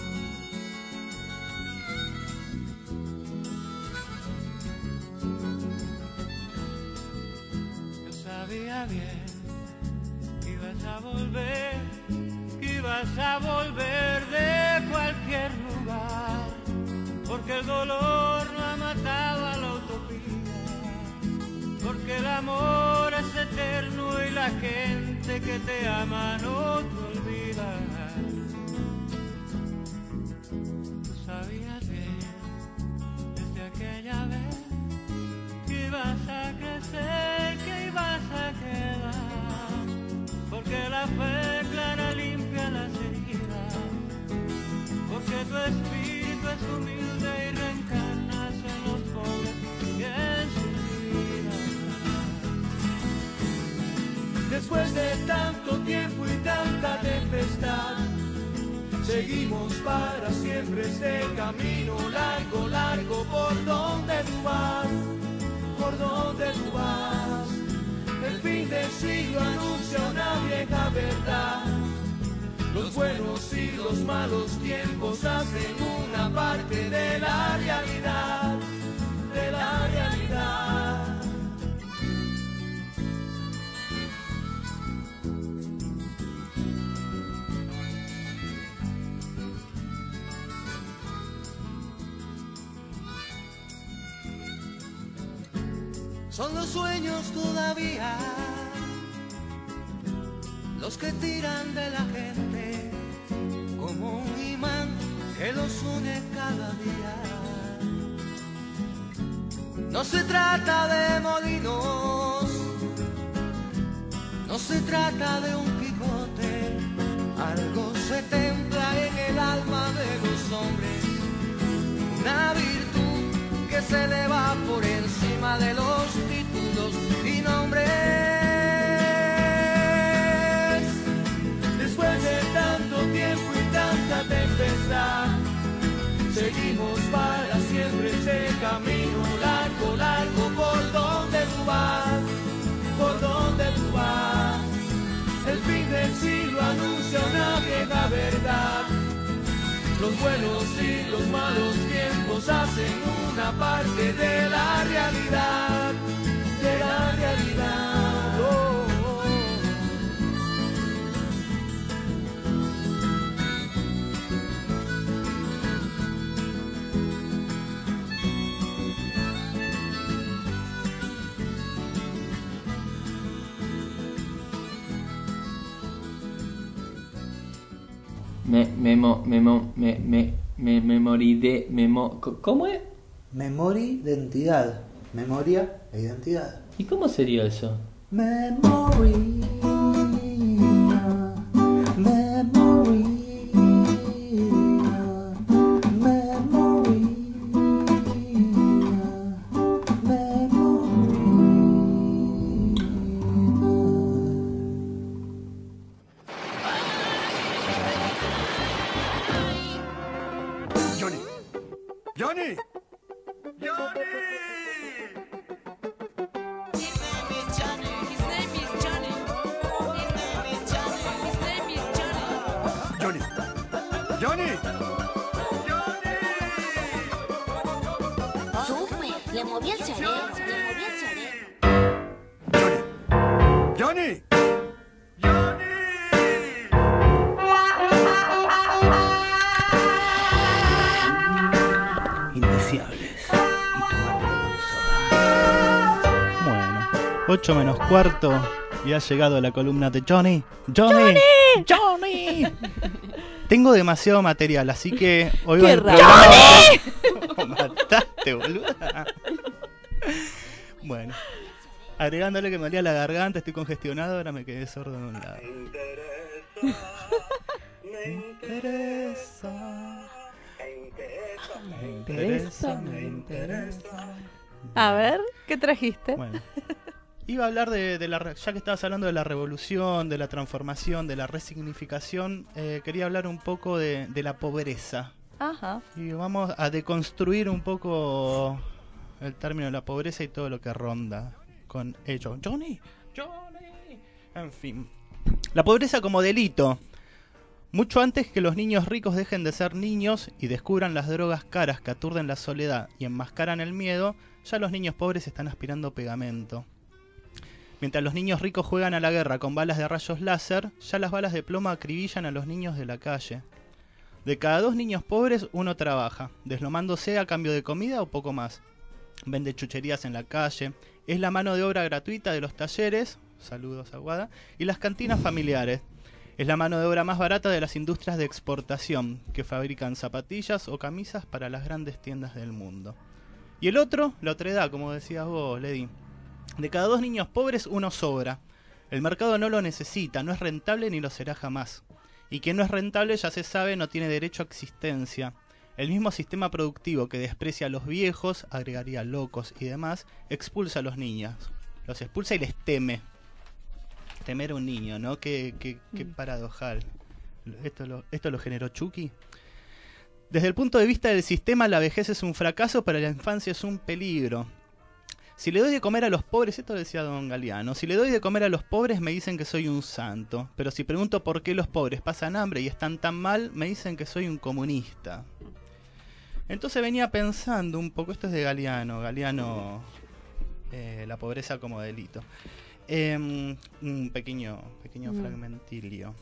Speaker 6: Yo sabía bien que ibas a volver, que ibas a volver de cualquier lugar, porque el dolor no ha matado a la utopía, porque el amor es eterno y la gente que te ama no te olvida. Tú sabías bien desde aquella vez que ibas a crecer, que ibas a quedar, porque la fe clara limpia las heridas, porque tu espíritu es humilde y reencarnas en los pobres y en sus vidas. Después de tanto tiempo y tanta tempestad, seguimos para siempre este camino largo, largo, por donde tú vas, por donde tú vas. El fin del siglo anuncia una vieja verdad. Los buenos y los malos tiempos hacen una parte de la realidad, de la realidad. Son los sueños todavía los que tiran de la gente como un imán que los une cada día. No se trata de molinos, no se trata de un Quijote, algo se templa en el alma de los hombres, una virtud que se eleva por encima de los títulos y nombres. Después de tanto tiempo y tanta tempestad, seguimos para siempre ese camino largo, largo, por donde tú vas, por donde tú vas. El fin del siglo anuncia una vieja verdad. Los buenos y los malos tiempos hacen una parte de la realidad, de la realidad. Oh, oh.
Speaker 12: Me, memo, memo, me, me, me, memory de, memo, ¿cómo es?
Speaker 13: Memoria, identidad, memoria e identidad.
Speaker 12: ¿Y cómo sería eso?
Speaker 13: Memoria, memoria, memoria,
Speaker 6: Johnny, Johnny, Johnny. Johnny, Johnny,
Speaker 11: Súper, le moví el cerebro, le moví el cerebro.
Speaker 6: Johnny,
Speaker 4: Indeseables. Bueno, ocho menos cuarto y ha llegado la columna de Johnny. Johnny, Johnny. Tengo demasiado material, así que hoy va el programa. ¡Johnny! Mataste, boluda. Bueno, agregándole que me olía la garganta, estoy congestionado, ahora me quedé sordo en un lado. Me interesa. Me interesa, me interesa.
Speaker 5: A ver, ¿qué trajiste?
Speaker 4: Bueno, iba a hablar de, de la, ya que estabas hablando de la revolución, de la transformación, de la resignificación, eh, quería hablar un poco de, de la pobreza.
Speaker 5: Ajá.
Speaker 4: Y vamos a deconstruir un poco el término de la pobreza y todo lo que ronda con ello. Johnny, Johnny. En fin. La pobreza como delito. Mucho antes que los niños ricos dejen de ser niños y descubran las drogas caras que aturden la soledad y enmascaran el miedo, ya los niños pobres están aspirando pegamento. Mientras los niños ricos juegan a la guerra con balas de rayos láser, ya las balas de plomo acribillan a los niños de la calle. De cada dos niños pobres, uno trabaja, deslomándose a cambio de comida o poco más. Vende chucherías en la calle, es la mano de obra gratuita de los talleres, saludos Aguada, y las cantinas familiares. Es la mano de obra más barata de las industrias de exportación, que fabrican zapatillas o camisas para las grandes tiendas del mundo. Y el otro, la otredad, como decías vos, Lady. De cada dos niños pobres, uno sobra. El mercado no lo necesita, no es rentable ni lo será jamás. Y quien no es rentable, ya se sabe, no tiene derecho a existencia. El mismo sistema productivo que desprecia a los viejos, agregaría locos y demás, expulsa a los niños. Los expulsa y les teme. Temer a un niño, ¿no? Qué, qué, qué paradojal. Esto lo, esto lo generó Chucky. Desde el punto de vista del sistema, la vejez es un fracaso, pero la infancia es un peligro. Si le doy de comer a los pobres, esto lo decía Don Galeano, si le doy de comer a los pobres me dicen que soy un santo, pero si pregunto por qué los pobres pasan hambre y están tan mal, me dicen que soy un comunista. Entonces venía pensando un poco, esto es de Galeano, Galeano, eh, la pobreza como delito. Eh, un pequeño, pequeño mm. fragmentilio.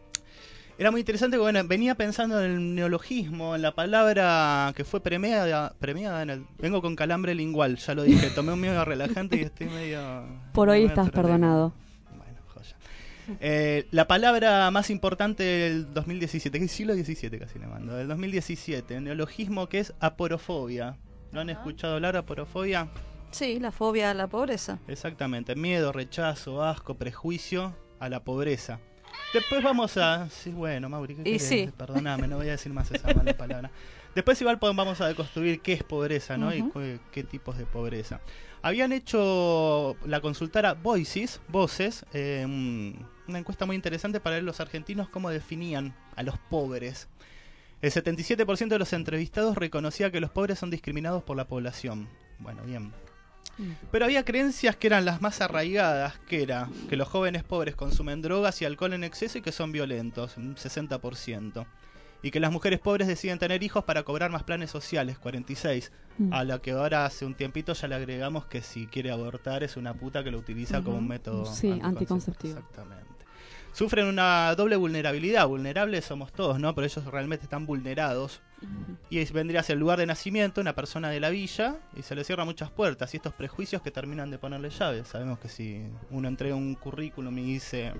Speaker 4: Era muy interesante porque bueno, venía pensando en el neologismo, en la palabra que fue premiada, premiada en el... Vengo con calambre lingual, ya lo dije, tomé un medio relajante y estoy medio...
Speaker 7: Por hoy estás perdonado.
Speaker 4: Bueno, joya. Eh, la palabra más importante del dos mil diecisiete, que es siglo diecisiete casi le mando, del dos mil diecisiete, el neologismo que es aporofobia. ¿Lo han escuchado hablar, aporofobia?
Speaker 5: Sí, la fobia a la pobreza.
Speaker 4: Exactamente, miedo, rechazo, asco, prejuicio a la pobreza. Después vamos a... Sí, bueno, Mauri, ¿qué querés?
Speaker 5: Sí.
Speaker 4: Perdóname, no voy a decir más esa mala palabra. Después igual vamos a deconstruir qué es pobreza, ¿no? Uh-huh. Y qué, qué tipos de pobreza. Habían hecho la consultora Voices, Voces, eh, una encuesta muy interesante para ver los argentinos cómo definían a los pobres. El setenta y siete por ciento de los entrevistados reconocía que los pobres son discriminados por la población. Bueno, bien. Pero había creencias que eran las más arraigadas, que era que los jóvenes pobres consumen drogas y alcohol en exceso y que son violentos, un sesenta por ciento. Y que las mujeres pobres deciden tener hijos para cobrar más planes sociales, cuarenta y seis por ciento. Mm. A la que ahora hace un tiempito ya le agregamos que si quiere abortar es una puta que lo utiliza uh-huh. como un método
Speaker 7: sí, anticonceptivo.
Speaker 4: Exactamente. Sufren una doble vulnerabilidad. Vulnerables somos todos, ¿no? Pero ellos realmente están vulnerados. Uh-huh. Y vendría a ser el lugar de nacimiento, una persona de la villa, y se le cierran muchas puertas. Y estos prejuicios que terminan de ponerle llaves. Sabemos que si uno entrega un currículum y dice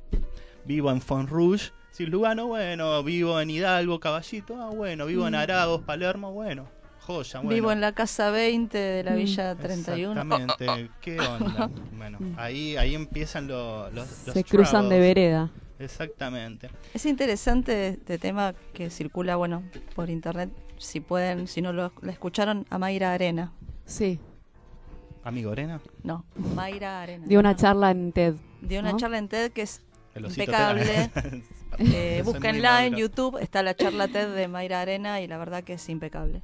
Speaker 4: vivo en Fontrouge, si Lugano, bueno, vivo en Hidalgo, Caballito, ah, bueno, vivo uh-huh. en Arados, Palermo, bueno, joya, bueno.
Speaker 5: Vivo en la casa veinte de la Villa treinta y uno.
Speaker 4: Exactamente, oh, oh. ¿Qué onda? Bueno, ahí, ahí empiezan lo, los, los
Speaker 7: Se cruzan
Speaker 4: troubles.
Speaker 7: De vereda.
Speaker 4: Exactamente.
Speaker 5: Es interesante este tema que circula, bueno, por internet, si pueden, si no lo, lo escucharon, a Mayra Arena.
Speaker 7: Sí.
Speaker 4: ¿Amigo Arena?
Speaker 5: No, Mayra Arena.
Speaker 7: Dio una charla en TED.
Speaker 5: Dio una
Speaker 7: ¿no?
Speaker 5: charla en TED que es impecable. eh, búsquenla en YouTube, está la charla TED de Mayra Arena y la verdad que es impecable.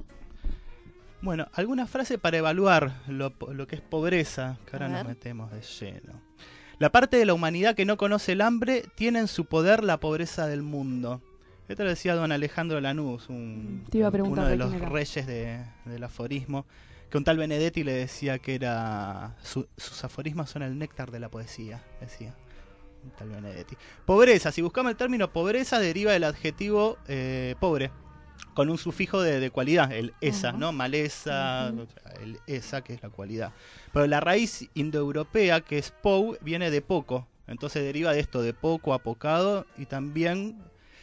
Speaker 4: Bueno, alguna frase para evaluar lo, lo que es pobreza, que ahora nos metemos de lleno. La parte de la humanidad que no conoce el hambre tiene en su poder la pobreza del mundo. Esto lo decía don Alejandro Lanús, un,
Speaker 7: Te iba a preguntar
Speaker 4: uno de
Speaker 7: de
Speaker 4: los
Speaker 7: quién era.
Speaker 4: reyes de, del aforismo, que un tal Benedetti le decía que era su, sus aforismos son el néctar de la poesía, decía un tal Benedetti. Pobreza, si buscamos el término pobreza, deriva del adjetivo eh, pobre, con un sufijo de, de cualidad, el esa, uh-huh. ¿no? Maleza, uh-huh. el esa, que es la cualidad. Pero la raíz indoeuropea, que es pou, viene de poco. Entonces deriva de esto, de poco, apocado, y también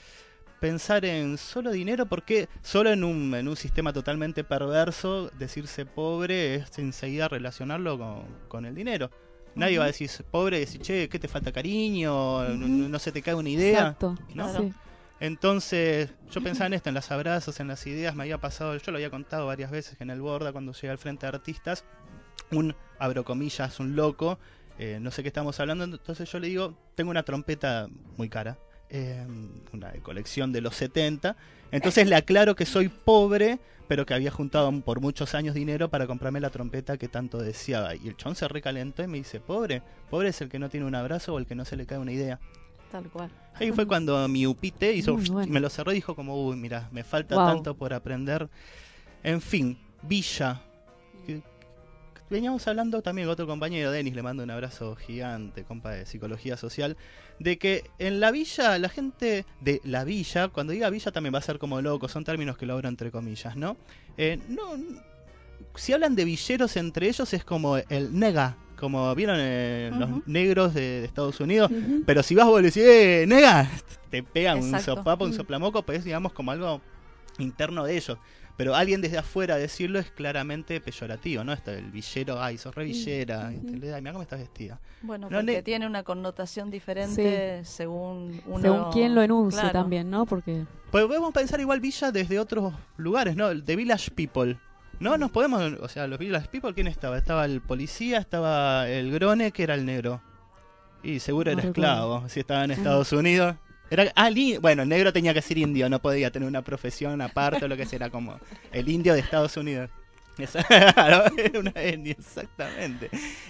Speaker 4: pensar en solo dinero, porque solo en un, en un sistema totalmente perverso, decirse pobre es enseguida relacionarlo con, con el dinero. Nadie uh-huh. va a decir pobre y decir, che, ¿qué te falta cariño? Uh-huh. no, no se te cae una idea.
Speaker 7: Exacto,
Speaker 4: ¿no?
Speaker 7: Claro. Sí.
Speaker 4: Entonces, yo pensaba en esto, en los abrazos, en las ideas, me había pasado, yo lo había contado varias veces en el Borda, cuando llegué al Frente de Artistas, un, abro comillas, un loco, eh, no sé qué estamos hablando, entonces yo le digo, tengo una trompeta muy cara, eh, una de colección de los setenta. Entonces le aclaro que soy pobre, pero que había juntado por muchos años dinero para comprarme la trompeta que tanto deseaba. Y el chon se recalentó y me dice, pobre, pobre es el que no tiene un abrazo o el que no se le cae una idea.
Speaker 5: Tal cual.
Speaker 4: Ahí fue cuando mi upite hizo,
Speaker 7: Bueno.
Speaker 4: me lo cerró y dijo como, uy, mira, me falta
Speaker 7: Wow.
Speaker 4: tanto por aprender. En fin, Villa. Que- Veníamos hablando también con otro compañero, Denis, le mando un abrazo gigante, compa de psicología social, de que en la villa, la gente de la villa, cuando diga villa también va a ser como loco, son términos que lo abro entre comillas, ¿no? Eh, no, si hablan de villeros entre ellos es como el nega, como vieron eh,
Speaker 5: Ujú.
Speaker 4: los negros de, de Estados Unidos,
Speaker 7: Ujú.
Speaker 4: pero si vas vos y le decís, eh, nega, te pegan un
Speaker 5: Exacto.
Speaker 4: sopapo, un
Speaker 7: Mm.
Speaker 4: soplamoco, pues es digamos como algo interno de ellos. Pero alguien desde afuera decirlo es claramente peyorativo, ¿no? Esto del villero, ay, sos re villera,
Speaker 7: Ujú.
Speaker 4: y te le- ay, mira cómo estás vestida.
Speaker 5: Bueno,
Speaker 4: No,
Speaker 5: porque
Speaker 4: ne-
Speaker 5: tiene una connotación diferente según uno...
Speaker 7: Según quién lo enuncie
Speaker 5: Claro.
Speaker 7: también, ¿no? Porque
Speaker 4: Pues podemos pensar igual villa desde otros lugares, ¿no? The Village People. No nos podemos, o sea, los Village People, ¿quién estaba? Estaba el policía, estaba el grone, que era el negro. Y seguro
Speaker 7: No
Speaker 4: era
Speaker 7: recuerdo.
Speaker 4: esclavo, si estaba en Estados Unidos. Era, ah, li- bueno, el negro tenía que ser indio, no podía tener una profesión aparte o lo que sea, era como el indio de Estados Unidos. Esa- era una etnia, exactamente.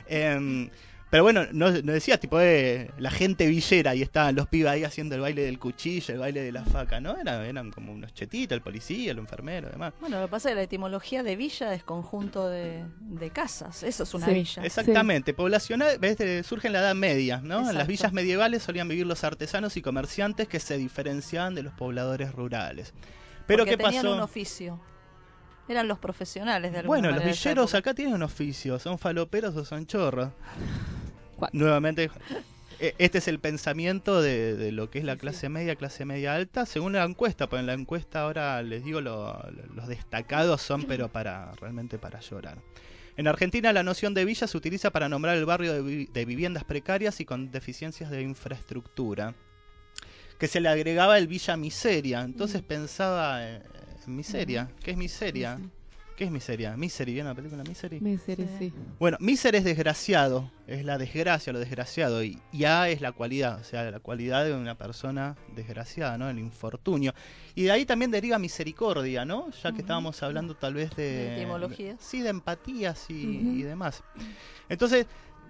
Speaker 4: Em, pero bueno, no, no decía tipo eh, la gente villera y estaban los pibes ahí haciendo el baile del cuchillo, el baile de la faca, ¿no? Era, eran como unos chetitos, el policía, el enfermero, demás.
Speaker 5: Bueno, lo que pasa es que la etimología de villa es conjunto de, de casas. Eso es una
Speaker 7: Sí.
Speaker 5: villa.
Speaker 4: Exactamente, poblacional, ves, eh, surge en la Edad Media, ¿no? En las
Speaker 5: Exacto.
Speaker 4: villas medievales solían vivir los artesanos y comerciantes que se diferenciaban de los pobladores rurales. Pero
Speaker 5: Porque
Speaker 4: ¿qué
Speaker 5: tenían
Speaker 4: pasó?
Speaker 5: un oficio. Eran los profesionales de alguna
Speaker 4: Bueno, los
Speaker 5: manera de esa
Speaker 4: villeros
Speaker 5: época.
Speaker 4: acá tienen un oficio, son faloperos o son chorros.
Speaker 7: ¿Cuál?
Speaker 4: Nuevamente, e- este es el pensamiento de, de lo que es la clase media, clase media alta, según la encuesta, pues en la encuesta ahora les digo lo- lo- los destacados son pero para realmente para llorar. En Argentina la noción de villa se utiliza para nombrar el barrio de, vi- de viviendas precarias y con deficiencias de infraestructura, que se le agregaba el villa miseria, entonces pensaba eh, en miseria. ¿Qué es miseria? ¿Qué es miseria? Misery, ¿vieron la película Misery?
Speaker 7: Misery,
Speaker 5: Sí.
Speaker 7: sí.
Speaker 4: Bueno, miser es desgraciado, es la desgracia, lo desgraciado, y, y A es la cualidad, o sea, la cualidad de una persona desgraciada, ¿no? El infortunio. Y de ahí también deriva misericordia, ¿no? Ya que
Speaker 5: Ujú.
Speaker 4: estábamos hablando tal vez de...
Speaker 5: De etimologías.
Speaker 4: Sí, de empatías y,
Speaker 7: Ujú.
Speaker 4: y demás. Entonces,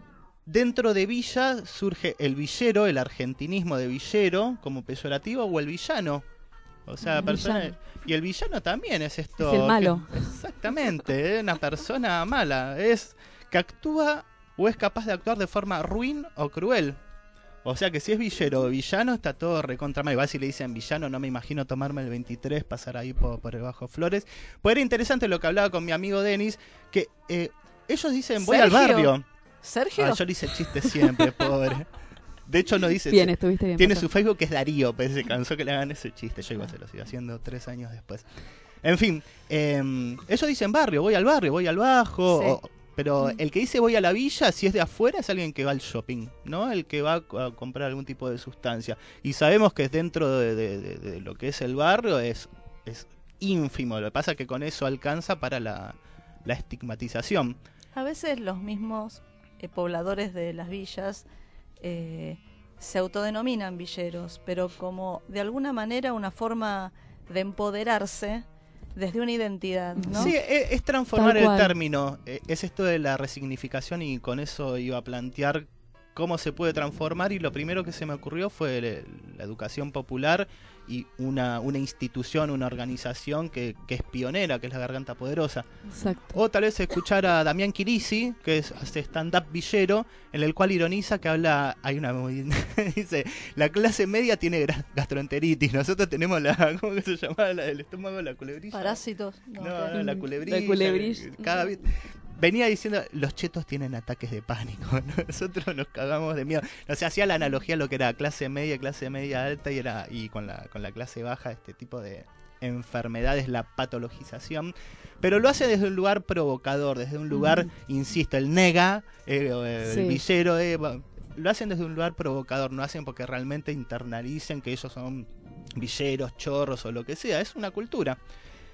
Speaker 4: dentro de villa surge el villero, el argentinismo de villero, como peyorativo, o el villano. O sea,
Speaker 7: El
Speaker 4: persona...
Speaker 7: villano.
Speaker 4: Y el villano también es esto...
Speaker 7: Es el malo.
Speaker 4: que- exactamente, es una persona mala. Es que actúa o es capaz de actuar de forma ruin o cruel. O sea que si es villero o villano está todo recontra mal. Igual si le dicen villano no me imagino tomarme el veintitrés, pasar ahí por, por el Bajo Flores. Pues era interesante lo que hablaba con mi amigo Denis, que eh, ellos dicen voy al
Speaker 5: Sergio.
Speaker 4: barrio.
Speaker 5: ¿Sergio?
Speaker 4: Ah, yo le hice el chiste siempre, pobre. De hecho no dice...
Speaker 7: Bien, estuviste bien.
Speaker 4: Tiene
Speaker 7: Pato.
Speaker 4: su Facebook que es Darío, pero se cansó que le hagan ese chiste. Yo igual se lo sigo haciendo tres años después. En fin, eh, ellos dicen barrio, voy al barrio, voy al bajo.
Speaker 5: Sí.
Speaker 4: o- pero el que dice voy a la villa, si es de afuera, es alguien que va al shopping, ¿no? El que va a, co- a comprar algún tipo de sustancia. Y sabemos que dentro de, de- de- de lo que es el barrio es, es ínfimo. Lo que pasa es que con eso alcanza para la, la estigmatización.
Speaker 5: A veces los mismos eh, pobladores de las villas eh, se autodenominan villeros, pero como de alguna manera una forma de empoderarse desde una identidad, ¿no?
Speaker 4: Sí, es, es transformar
Speaker 7: Tal
Speaker 4: el
Speaker 7: cual.
Speaker 4: término. Eh, Es esto de la resignificación y con eso iba a plantear cómo se puede transformar y lo primero que se me ocurrió fue el- la educación popular y una, una institución, una organización que, que es pionera, que es la Garganta Poderosa.
Speaker 7: Exacto.
Speaker 4: O tal vez escuchar a Damián Quirisi, que es, hace stand-up villero, en el cual ironiza que habla, hay una muy- dice, la clase media tiene gra- gastroenteritis, nosotros tenemos la, ¿cómo que se llama? La del estómago, la culebrilla.
Speaker 5: Parásitos.
Speaker 4: No,
Speaker 5: No,
Speaker 4: no, la
Speaker 7: La
Speaker 4: culebrilla.
Speaker 7: culebrilla.
Speaker 4: Cada vez- venía diciendo, los chetos tienen ataques de pánico. Nosotros nos cagamos de miedo. O sea, hacía la analogía a lo que era clase media, clase media alta y era y con la, con la clase baja, este tipo de enfermedades, la patologización. Pero lo hace desde un lugar provocador, desde un lugar, insisto, el nega, eh, o el
Speaker 7: Sí.
Speaker 4: villero, eh, va- lo hacen desde un lugar provocador, no hacen porque realmente internalicen que ellos son villeros, chorros o lo que sea, es una cultura.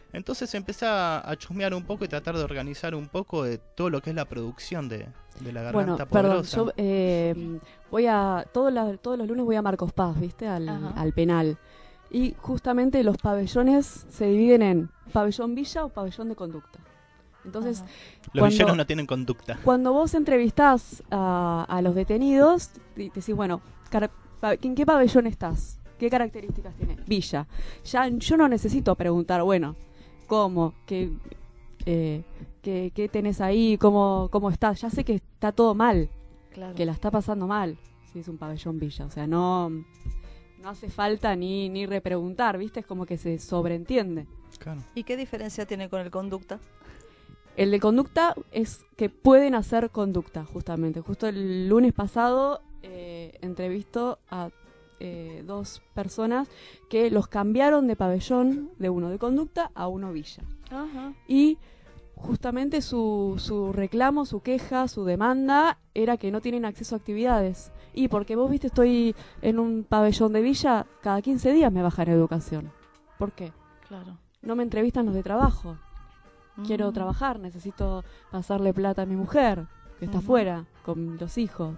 Speaker 4: Entonces empecé a, a chusmear un poco y tratar de organizar un poco de todo lo que es la producción de, de la
Speaker 7: Bueno,
Speaker 4: Garganta
Speaker 7: perdón,
Speaker 4: Poderosa.
Speaker 7: yo eh, voy a todos, la- todos los lunes voy a Marcos Paz, ¿viste? Al,
Speaker 5: Ajá.
Speaker 7: al penal. Y justamente los pabellones se dividen en pabellón villa o pabellón de conducta. Entonces,
Speaker 5: Ajá.
Speaker 4: Los
Speaker 7: cuando-
Speaker 4: villeros no tienen conducta.
Speaker 7: Cuando vos entrevistás a, a los detenidos, y te decís, bueno, cara- pa- ¿en qué pabellón estás? ¿Qué características tiene? Villa. Ya yo no necesito preguntar, bueno, ¿cómo? ¿Qué, eh, qué, qué tenés ahí? ¿Cómo, ¿Cómo estás? Ya sé que está todo mal,
Speaker 5: Claro.
Speaker 7: que la está pasando mal, si es un pabellón villa. O sea, no, no hace falta ni, ni repreguntar, ¿viste? Es como que se sobreentiende.
Speaker 4: Claro.
Speaker 5: ¿Y qué diferencia tiene con el conducta?
Speaker 7: El de conducta es que pueden hacer conducta, justamente. Justo el lunes pasado eh, entrevistó a eh, dos personas que los cambiaron de pabellón, de uno de conducta a uno villa.
Speaker 5: Ajá.
Speaker 7: Y justamente su, su reclamo, su queja, su demanda era que no tienen acceso a actividades. Y porque vos, viste, estoy en un pabellón de villa, cada quince días me bajan educación. ¿Por qué?
Speaker 5: Claro.
Speaker 7: No me entrevistan los de trabajo. Quiero
Speaker 5: Mm.
Speaker 7: trabajar, necesito pasarle plata a mi mujer, que está
Speaker 5: Ujú.
Speaker 7: afuera, con los hijos.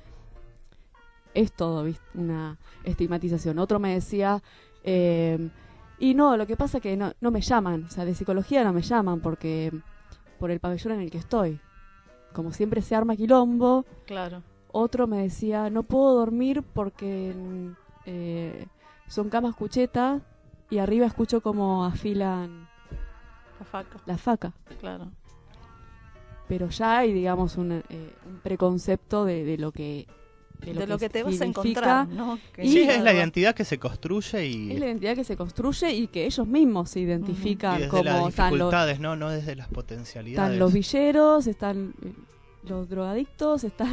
Speaker 7: Es todo, ¿viste? Una estigmatización. Otro me decía, eh, y no, lo que pasa es que no, no me llaman, o sea, de psicología no me llaman porque por el pabellón en el que estoy. Como siempre se arma quilombo.
Speaker 5: Claro.
Speaker 7: Otro me decía, no puedo dormir porque mm, eh, son camas cuchetas y arriba escucho como afilan
Speaker 5: La faca.
Speaker 7: la faca.
Speaker 5: Claro.
Speaker 7: Pero ya hay, digamos, un, eh, un preconcepto de, de lo que
Speaker 5: De lo que te vas a
Speaker 7: significa.
Speaker 5: encontrar, ¿no? Que
Speaker 7: Y
Speaker 4: Sí, es la
Speaker 5: algo-
Speaker 4: identidad que se construye y,
Speaker 7: es la identidad que se construye y que ellos mismos se
Speaker 4: y
Speaker 7: identifican
Speaker 4: desde
Speaker 7: como
Speaker 4: las
Speaker 7: están los,
Speaker 4: dificultades, ¿no? No desde las potencialidades.
Speaker 7: están los villeros, están eh, los drogadictos, están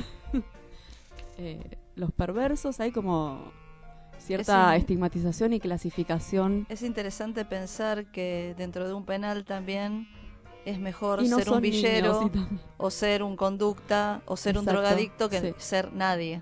Speaker 7: eh, los perversos, hay como cierta
Speaker 5: Es un-
Speaker 7: estigmatización y clasificación.
Speaker 5: Es interesante pensar que dentro de un penal también es mejor
Speaker 7: Y no
Speaker 5: ser un
Speaker 7: son niños,
Speaker 5: villero
Speaker 7: y también-
Speaker 5: o ser un conducta o ser un
Speaker 7: Exacto,
Speaker 5: drogadicto que
Speaker 7: sí.
Speaker 5: ser nadie.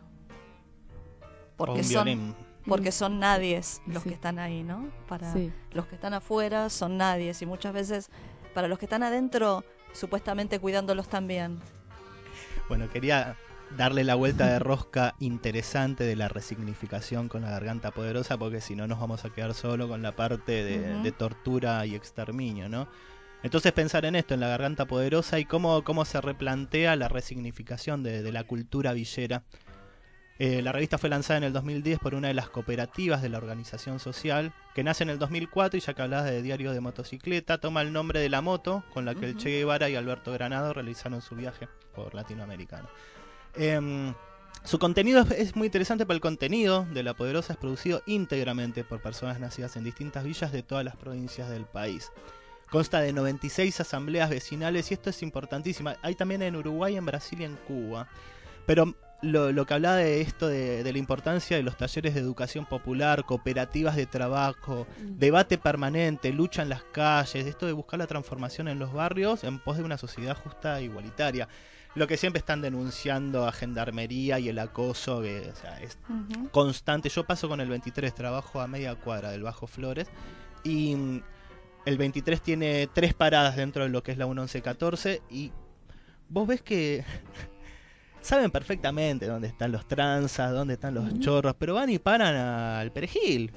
Speaker 4: O
Speaker 5: Porque
Speaker 4: un
Speaker 5: son
Speaker 4: violín.
Speaker 5: porque son nadies los
Speaker 7: Sí.
Speaker 5: que están ahí, ¿no? Para
Speaker 7: Sí.
Speaker 5: los que están afuera son nadies y muchas veces para los que están adentro supuestamente cuidándolos también.
Speaker 4: Bueno, quería darle la vuelta de rosca interesante de la resignificación con la Garganta Poderosa, porque si no nos vamos a quedar solo con la parte de,
Speaker 5: Ujú.
Speaker 4: de tortura y exterminio, ¿no? Entonces pensar en esto, en la Garganta Poderosa y cómo, cómo se replantea la resignificación de, de la cultura villera. Eh, la revista fue lanzada en el dos mil diez por una de las cooperativas de la organización social, que nace en el dos mil cuatro y ya que hablabas de diario de motocicleta, toma el nombre de la moto con la que el
Speaker 5: Ujú.
Speaker 4: Che Guevara y Alberto Granado realizaron su viaje por Latinoamérica, ¿no? Em, su contenido es, es muy interesante, pero el contenido de La Poderosa es producido íntegramente por personas nacidas en distintas villas de todas las provincias del país. Consta de noventa y seis asambleas vecinales y esto es importantísimo. Hay también en Uruguay, en Brasil y en Cuba. Pero lo, lo que hablaba de esto, de, de la importancia de los talleres de educación popular, cooperativas de trabajo,
Speaker 7: Mm.
Speaker 4: debate permanente, lucha en las calles, esto de buscar la transformación en los barrios en pos de una sociedad justa e igualitaria. Lo que siempre están denunciando a gendarmería y el acoso, que o sea, es
Speaker 5: Ujú.
Speaker 4: constante. Yo paso con el veintitrés, trabajo a media cuadra del Bajo Flores y mm, el veintitrés tiene tres paradas dentro de lo que es la once catorce y vos ves que saben perfectamente dónde están los tranzas, dónde están los
Speaker 7: Ujú.
Speaker 4: chorros, pero van y paran al perejil.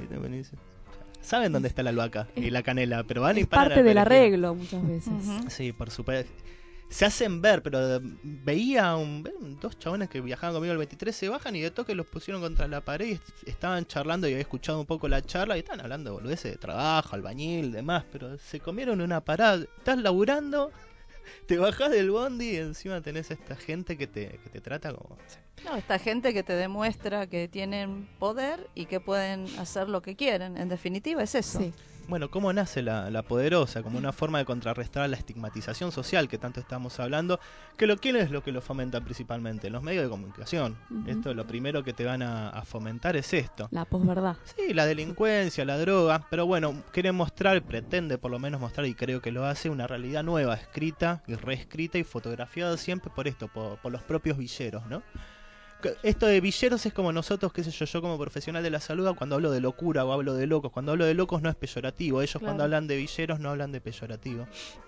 Speaker 4: Saben dónde está la albahaca y la canela, pero van y
Speaker 7: Es
Speaker 4: paran
Speaker 7: parte
Speaker 4: al
Speaker 7: del
Speaker 4: perejil.
Speaker 7: arreglo muchas veces.
Speaker 5: Ujú.
Speaker 4: Sí, por supuesto. Se hacen ver, pero veía un, dos chabones que viajaban conmigo el veintitrés, se bajan y de toque los pusieron contra la pared y est- estaban charlando y había escuchado un poco la charla y estaban hablando de boludeces de trabajo, albañil, demás, pero se comieron una parada. Estás laburando, te bajás del bondi y encima tenés a esta gente que te, que te trata como...
Speaker 5: No, esta gente que te demuestra que tienen poder y que pueden hacer lo que quieren. En definitiva es eso.
Speaker 7: Sí.
Speaker 4: Bueno, ¿cómo nace la, la Poderosa? Como una forma de contrarrestar la estigmatización social que tanto estamos hablando, que lo quién es lo que lo fomenta principalmente, los medios de comunicación.
Speaker 7: Ujú.
Speaker 4: Esto, lo primero que te van a, a fomentar es esto.
Speaker 7: La posverdad.
Speaker 4: Sí, la delincuencia, la droga, pero bueno, quiere mostrar, pretende por lo menos mostrar, y creo que lo hace, una realidad nueva, escrita y reescrita y fotografiada siempre por esto, por, por los propios villeros, ¿no? Esto de villeros es como nosotros, qué sé yo, yo como profesional de la salud, cuando hablo de locura o hablo de locos, cuando hablo de locos no es peyorativo, ellos claro. cuando hablan de villeros no hablan de peyorativo.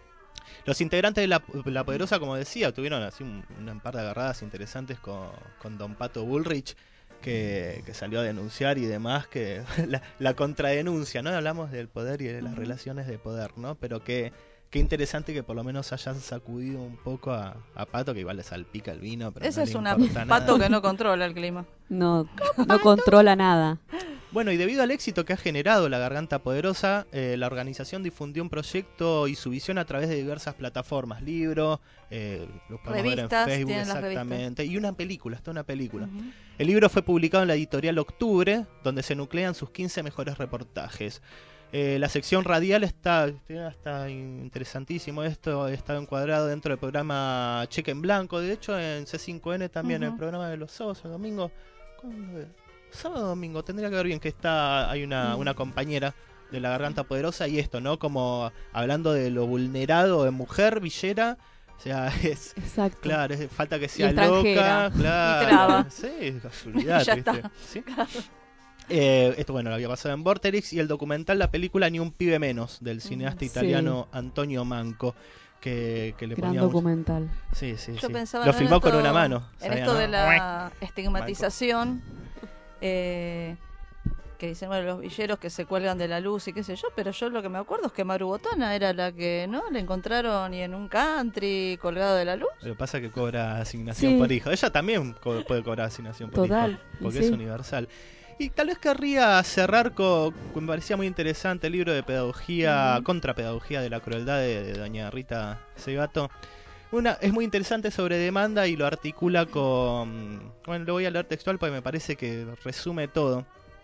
Speaker 4: Los integrantes de La, la Poderosa, como decía, tuvieron así un, un par de agarradas interesantes con, con Don Pato Bullrich, que, que salió a denunciar y demás, que la, la contradenuncia, ¿no? Hablamos del poder y de las uh-huh. relaciones de poder, ¿no? Pero que qué interesante que por lo menos hayan sacudido un poco a, a Pato, que igual le salpica el vino. Pero
Speaker 5: Ese
Speaker 4: no
Speaker 5: es
Speaker 4: le
Speaker 5: una
Speaker 4: importa
Speaker 5: Pato
Speaker 4: nada.
Speaker 5: que no controla el clima.
Speaker 7: No, no controla nada.
Speaker 4: Bueno, y debido al éxito que ha generado La Garganta Poderosa, eh, la organización difundió un proyecto y su visión a través de diversas plataformas, libros, eh, los podemos
Speaker 5: revistas,
Speaker 4: ver en Facebook,
Speaker 5: las
Speaker 4: exactamente, y una película, está una película. Uh-huh. El libro fue publicado en la editorial Octubre, donde se nuclean sus quince mejores reportajes. Eh, la sección radial está, está interesantísimo, esto está encuadrado dentro del programa Cheque en Blanco, de hecho en C cinco N también, uh-huh. el programa de los sábados o domingos, ¿cuándo es? Sábado o domingo, tendría que ver bien que está, hay una, una compañera de La Garganta Poderosa y esto, ¿no? Como hablando de lo vulnerado de mujer, villera, o sea, es...
Speaker 7: Exacto.
Speaker 4: Claro, es, falta que sea
Speaker 7: y
Speaker 4: loca, claro.
Speaker 5: Y traba.
Speaker 4: Sí, casualidad,
Speaker 5: ya
Speaker 4: ¿viste?
Speaker 5: está.
Speaker 4: ¿Sí? Eh, esto, bueno, lo había pasado en Vorterix y el documental, la película Ni un pibe menos, del cineasta italiano sí. Antonio Manco. Que, que le
Speaker 7: gran
Speaker 4: poníamos...
Speaker 7: documental.
Speaker 4: Sí, sí,
Speaker 5: Yo
Speaker 4: sí.
Speaker 5: pensaba
Speaker 4: Lo
Speaker 5: en
Speaker 4: filmó
Speaker 5: esto,
Speaker 4: con una mano.
Speaker 5: En
Speaker 4: ¿sabía,
Speaker 5: esto
Speaker 4: no?
Speaker 5: de la estigmatización, eh, que dicen, bueno, los villeros que se cuelgan de la luz y qué sé yo, pero yo lo que me acuerdo es que Maru Botana era la que, ¿no? Le encontraron y en un country colgado de la luz.
Speaker 4: Lo que pasa es que cobra asignación
Speaker 7: sí.
Speaker 4: por hijo. Ella también co- puede cobrar asignación por
Speaker 7: Total,
Speaker 4: hijo, porque
Speaker 7: sí.
Speaker 4: es universal. Y tal vez querría cerrar con, me parecía muy interesante el libro de pedagogía, uh-huh. contrapedagogía de la crueldad de, de doña Rita Segato. Una, es muy interesante sobre demanda y lo articula con... Bueno, lo voy a leer textual porque me parece que resume todo.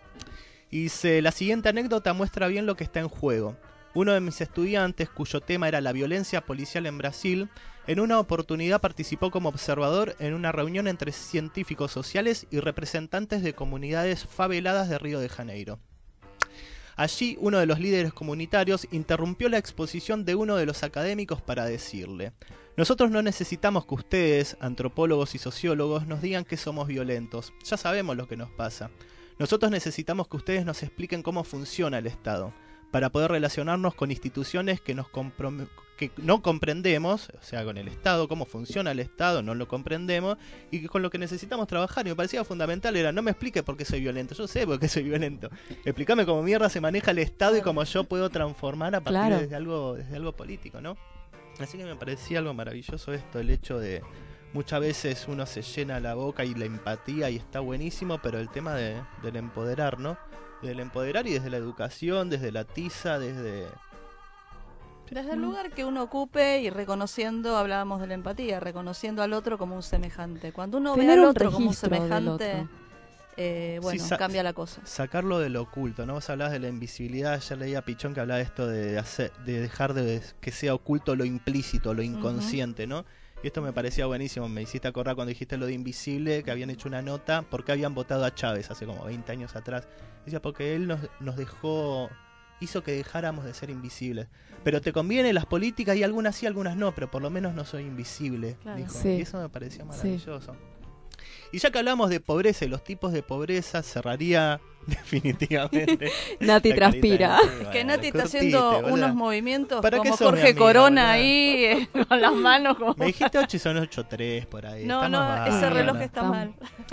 Speaker 4: Y dice, la siguiente anécdota muestra bien lo que está en juego. Uno de mis estudiantes, cuyo tema era la violencia policial en Brasil, en una oportunidad participó como observador en una reunión entre científicos sociales y representantes de comunidades faveladas de Río de Janeiro. Allí, uno de los líderes comunitarios interrumpió la exposición de uno de los académicos para decirle: nosotros no necesitamos que ustedes, antropólogos y sociólogos, nos digan que somos violentos. Ya sabemos lo que nos pasa. Nosotros necesitamos que ustedes nos expliquen cómo funciona el Estado, para poder relacionarnos con instituciones que, nos comprom- que no comprendemos, o sea, con el Estado, cómo funciona el Estado, no lo comprendemos, y que con lo que necesitamos trabajar. Y me parecía fundamental era, no me explique por qué soy violento, yo sé por qué soy violento. Explícame cómo mierda se maneja el Estado y cómo yo puedo transformar a partir
Speaker 7: claro.
Speaker 4: desde algo, desde algo político, ¿no? Así que me parecía algo maravilloso esto, el hecho de... Muchas veces uno se llena la boca y la empatía y está buenísimo, pero el tema de, del empoderar, ¿no? Del empoderar y desde la educación, desde la tiza, desde...
Speaker 5: Desde el lugar que uno ocupe y reconociendo, hablábamos de la empatía, reconociendo al otro como un semejante. Cuando uno
Speaker 7: Tener
Speaker 5: ve al
Speaker 7: un
Speaker 5: otro como un
Speaker 7: registro del
Speaker 5: semejante,
Speaker 7: otro.
Speaker 5: eh, bueno,
Speaker 4: Sí, sa-
Speaker 5: cambia la cosa.
Speaker 4: Sacarlo de lo oculto, ¿no? Vos hablabas de la invisibilidad, ya leía a Pichón que hablaba de esto de, hacer, de dejar de que sea oculto lo implícito, lo inconsciente, uh-huh. ¿no? Y esto me parecía buenísimo, me hiciste acordar cuando dijiste lo de invisible, que habían hecho una nota, porque habían votado a Chávez hace como veinte años atrás. Decía, porque él nos, nos dejó, hizo que dejáramos de ser invisibles. Pero te conviene las políticas y algunas sí, algunas no, pero por lo menos no soy invisible,
Speaker 5: Claro.
Speaker 4: dijo.
Speaker 7: Sí.
Speaker 4: Y eso me parecía maravilloso. Sí. Y ya que hablamos de pobreza y los tipos de pobreza, cerraría definitivamente.
Speaker 7: Nati transpira.
Speaker 5: Es que Nati está haciendo unos movimientos
Speaker 4: ¿Para
Speaker 5: como
Speaker 4: qué sos,
Speaker 5: Jorge
Speaker 4: mi amiga,
Speaker 5: Corona
Speaker 4: boluda?
Speaker 5: ahí, eh, con las manos como...
Speaker 4: Me dijiste ocho y son ocho tres por ahí.
Speaker 5: No,
Speaker 4: Estamos
Speaker 5: no,
Speaker 4: mal,
Speaker 5: ese reloj
Speaker 4: no.
Speaker 5: está mal.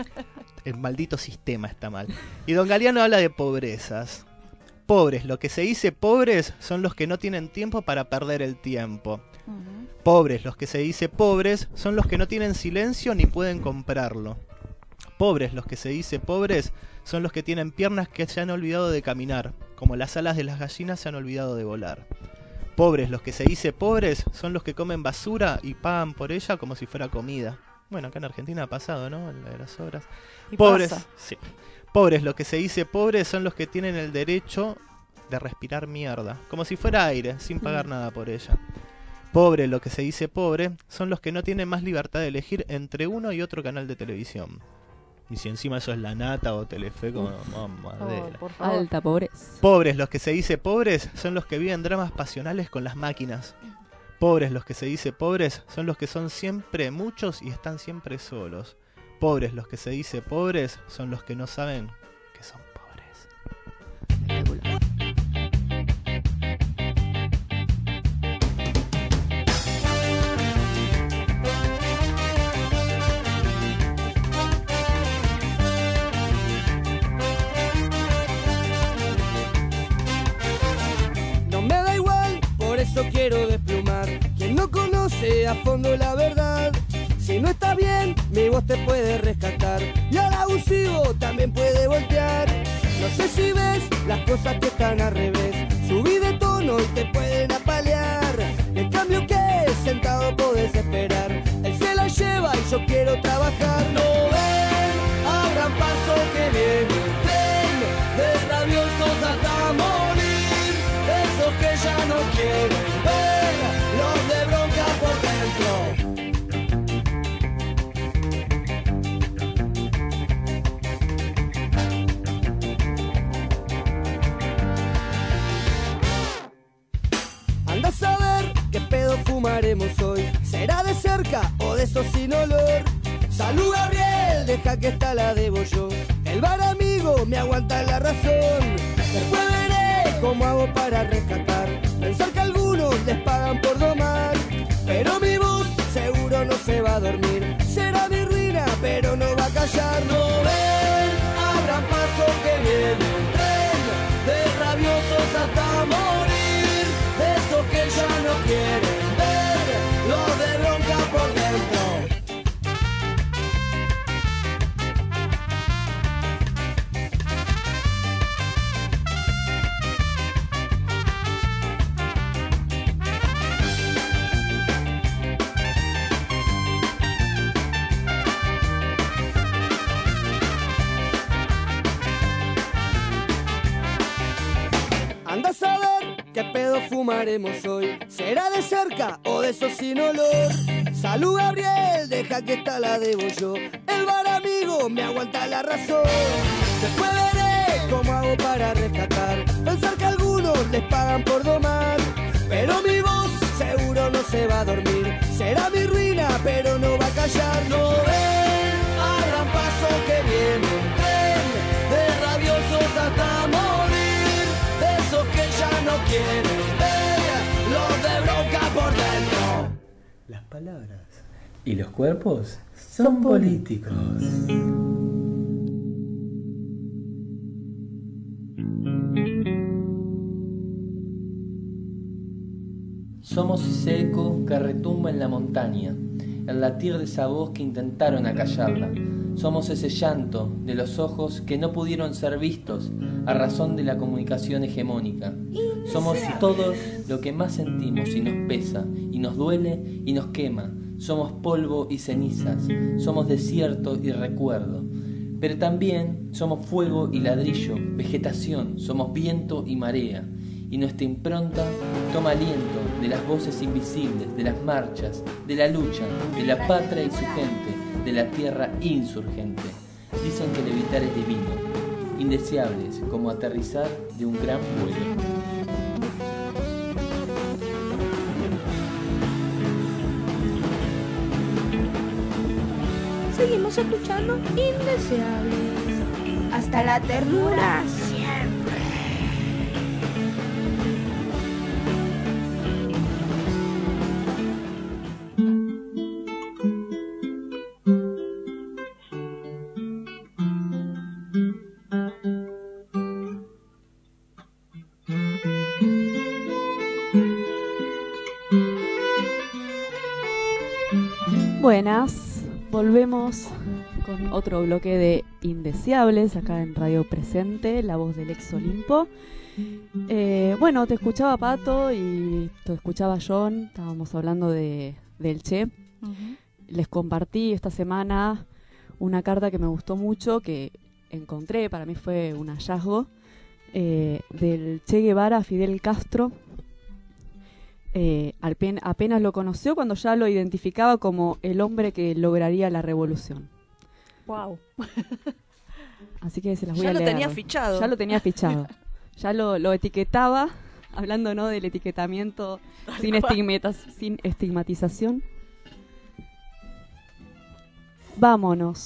Speaker 4: El maldito sistema está mal. Y don Galeano habla de pobrezas. Pobres, lo que se dice pobres son los que no tienen tiempo para perder el tiempo. Uh-huh. Pobres, los que se dice pobres son los que no tienen silencio ni pueden comprarlo. Pobres, los que se dice pobres son los que tienen piernas que se han olvidado de caminar, como las alas de las gallinas se han olvidado de volar. Pobres, los que se dice pobres son los que comen basura y pagan por ella como si fuera comida. Bueno, acá en Argentina ha pasado, ¿no? En la de las obras.
Speaker 5: Y
Speaker 4: Pobres,
Speaker 5: pasa.
Speaker 4: sí. Pobres, los que se dice pobres son los que tienen el derecho de respirar mierda, como si fuera aire, sin pagar mm. nada por ella. Pobre, lo que se dice pobre, son los que no tienen más libertad de elegir entre uno y otro canal de televisión. Y si encima eso es La Nata o Telefe, como oh, madera.
Speaker 5: Por favor.
Speaker 7: Alta pobreza.
Speaker 4: Pobres, los que se dice pobres, son los que viven dramas pasionales con las máquinas. Pobres, los que se dice pobres, son los que son siempre muchos y están siempre solos. pobres, los que se dice pobres, son los que no saben que son pobres.
Speaker 6: No me da igual, por eso quiero desplumar. Quien no conoce a fondo la verdad, si no está bien, mi voz te puede rescatar. Y al abusivo también puede voltear. No sé si ves las cosas que están al revés. Subí de tono y te pueden apalear. En cambio que sentado podés esperar. Él se la lleva y yo quiero trabajar. No ven, abran paso que viene un tren de rabiosos hasta morir. Esos que ya no quieren ver, los de bronca por dentro. Anda a saber qué pedo fumaremos hoy. ¿Será de cerca o de esos sin olor? Salud Gabriel, deja que esta la debo yo. El bar amigo me aguanta la razón. Después veré cómo hago para rescatar. Pensar que algunos les pagan por domar. Pero mi voz seguro no se va a dormir. Será mi ruina pero no va a callar. No ven, abran paso que viene un tren de rabiosos hasta morir. Esos que ya no quieren ver, los de bronca por dentro. Anda a saber qué pedo fumaremos hoy. ¿Será de cerca o de esos sin olor? Salud Gabriel, deja que esta la debo yo. El bar amigo me aguanta la razón. Después veré cómo hago para rescatar. Pensar que algunos les pagan por domar. Pero mi voz seguro no se va a dormir. Será mi ruina pero no va a callar. No ven, abran paso que viene un tren de rabiosos hasta morir. Esos que ya no quieren ver, los de bronca por dentro.
Speaker 13: Las palabras
Speaker 12: ¿Y los cuerpos? Son políticos. Somos ese eco que retumba en la montaña, el latir de esa voz que intentaron acallarla. Somos ese llanto de los ojos que no pudieron ser vistos a razón de la comunicación hegemónica. Somos todo lo que más sentimos y nos pesa, y nos duele y nos quema. Somos polvo y cenizas, somos desierto y recuerdo. Pero también somos fuego y ladrillo, vegetación, somos viento y marea. Y nuestra impronta toma aliento de las voces invisibles, de las marchas, de la lucha, de la patria y su gente, de la tierra insurgente. Dicen que levitar es divino, indeseables como aterrizar de un gran vuelo.
Speaker 10: Seguimos escuchando Indeseables. Hasta la ternura siempre.
Speaker 7: Buenas, volvemos con otro bloque de Indeseables acá en Radio Presente, la voz del ex Olimpo. Eh, bueno, te escuchaba Pato y te escuchaba John, estábamos hablando de, del Che. Uh-huh. Les compartí esta semana una carta que me gustó mucho, que encontré, para mí fue un hallazgo, eh, del Che Guevara a Fidel Castro. Eh, apenas lo conoció cuando ya lo identificaba como el hombre que lograría la revolución.
Speaker 5: Wow.
Speaker 7: Así que se las voy
Speaker 5: ya
Speaker 7: a leer.
Speaker 5: Ya lo tenía fichado.
Speaker 7: Ya lo tenía fichado. Ya lo, lo etiquetaba, hablando no del etiquetamiento sin, estigmatas, sin estigmatización. Vámonos.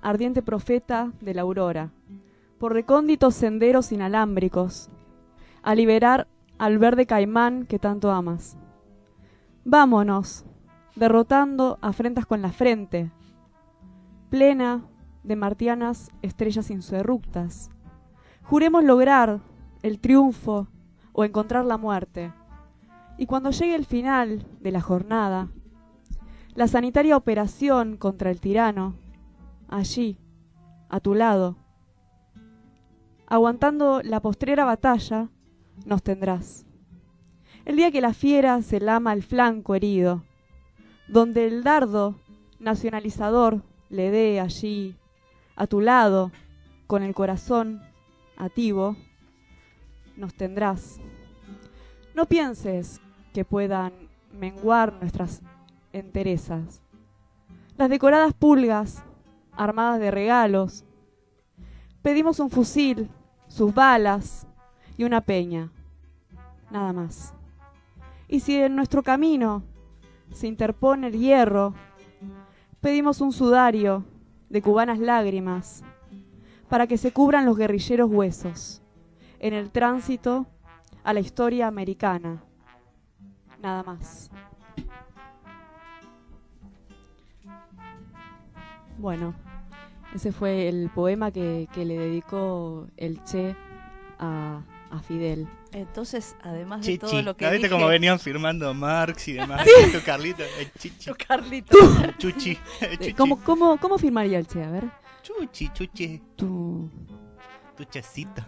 Speaker 7: ardiente profeta de la aurora, por recónditos senderos inalámbricos, a liberar al verde caimán que tanto amas. Vámonos, derrotando afrentas con la frente, plena de martianas estrellas insurruptas. Juremos lograr el triunfo o encontrar la muerte. Y cuando llegue el final de la jornada, la sanitaria operación contra el tirano, allí, a tu lado, aguantando la postrera batalla, nos tendrás. El día que la fiera se lama el flanco herido, donde el dardo nacionalizador le dé allí, a tu lado, con el corazón ativo, nos tendrás. No pienses que puedan menguar nuestras enterezas. Las decoradas pulgas, armadas de regalos, pedimos un fusil, sus balas y una peña, nada más. Y si en nuestro camino se interpone el hierro, pedimos un sudario de cubanas lágrimas para que se cubran los guerrilleros huesos en el tránsito a la historia americana, nada más. Bueno, ese fue el poema que, que le dedicó el Che a, a Fidel.
Speaker 5: Entonces, además de
Speaker 4: Chichi.
Speaker 5: todo lo que
Speaker 4: ¿Viste
Speaker 5: dije...
Speaker 4: cómo venían firmando Marx y demás?
Speaker 7: Sí.
Speaker 4: Tu Carlito, el Chichi.
Speaker 5: Tu Carlito.
Speaker 4: Chuchi. Chuchi.
Speaker 7: ¿Cómo, cómo, ¿Cómo firmaría el Che? A ver.
Speaker 4: Chuchi, chuchi.
Speaker 7: Tu...
Speaker 4: Tu checita.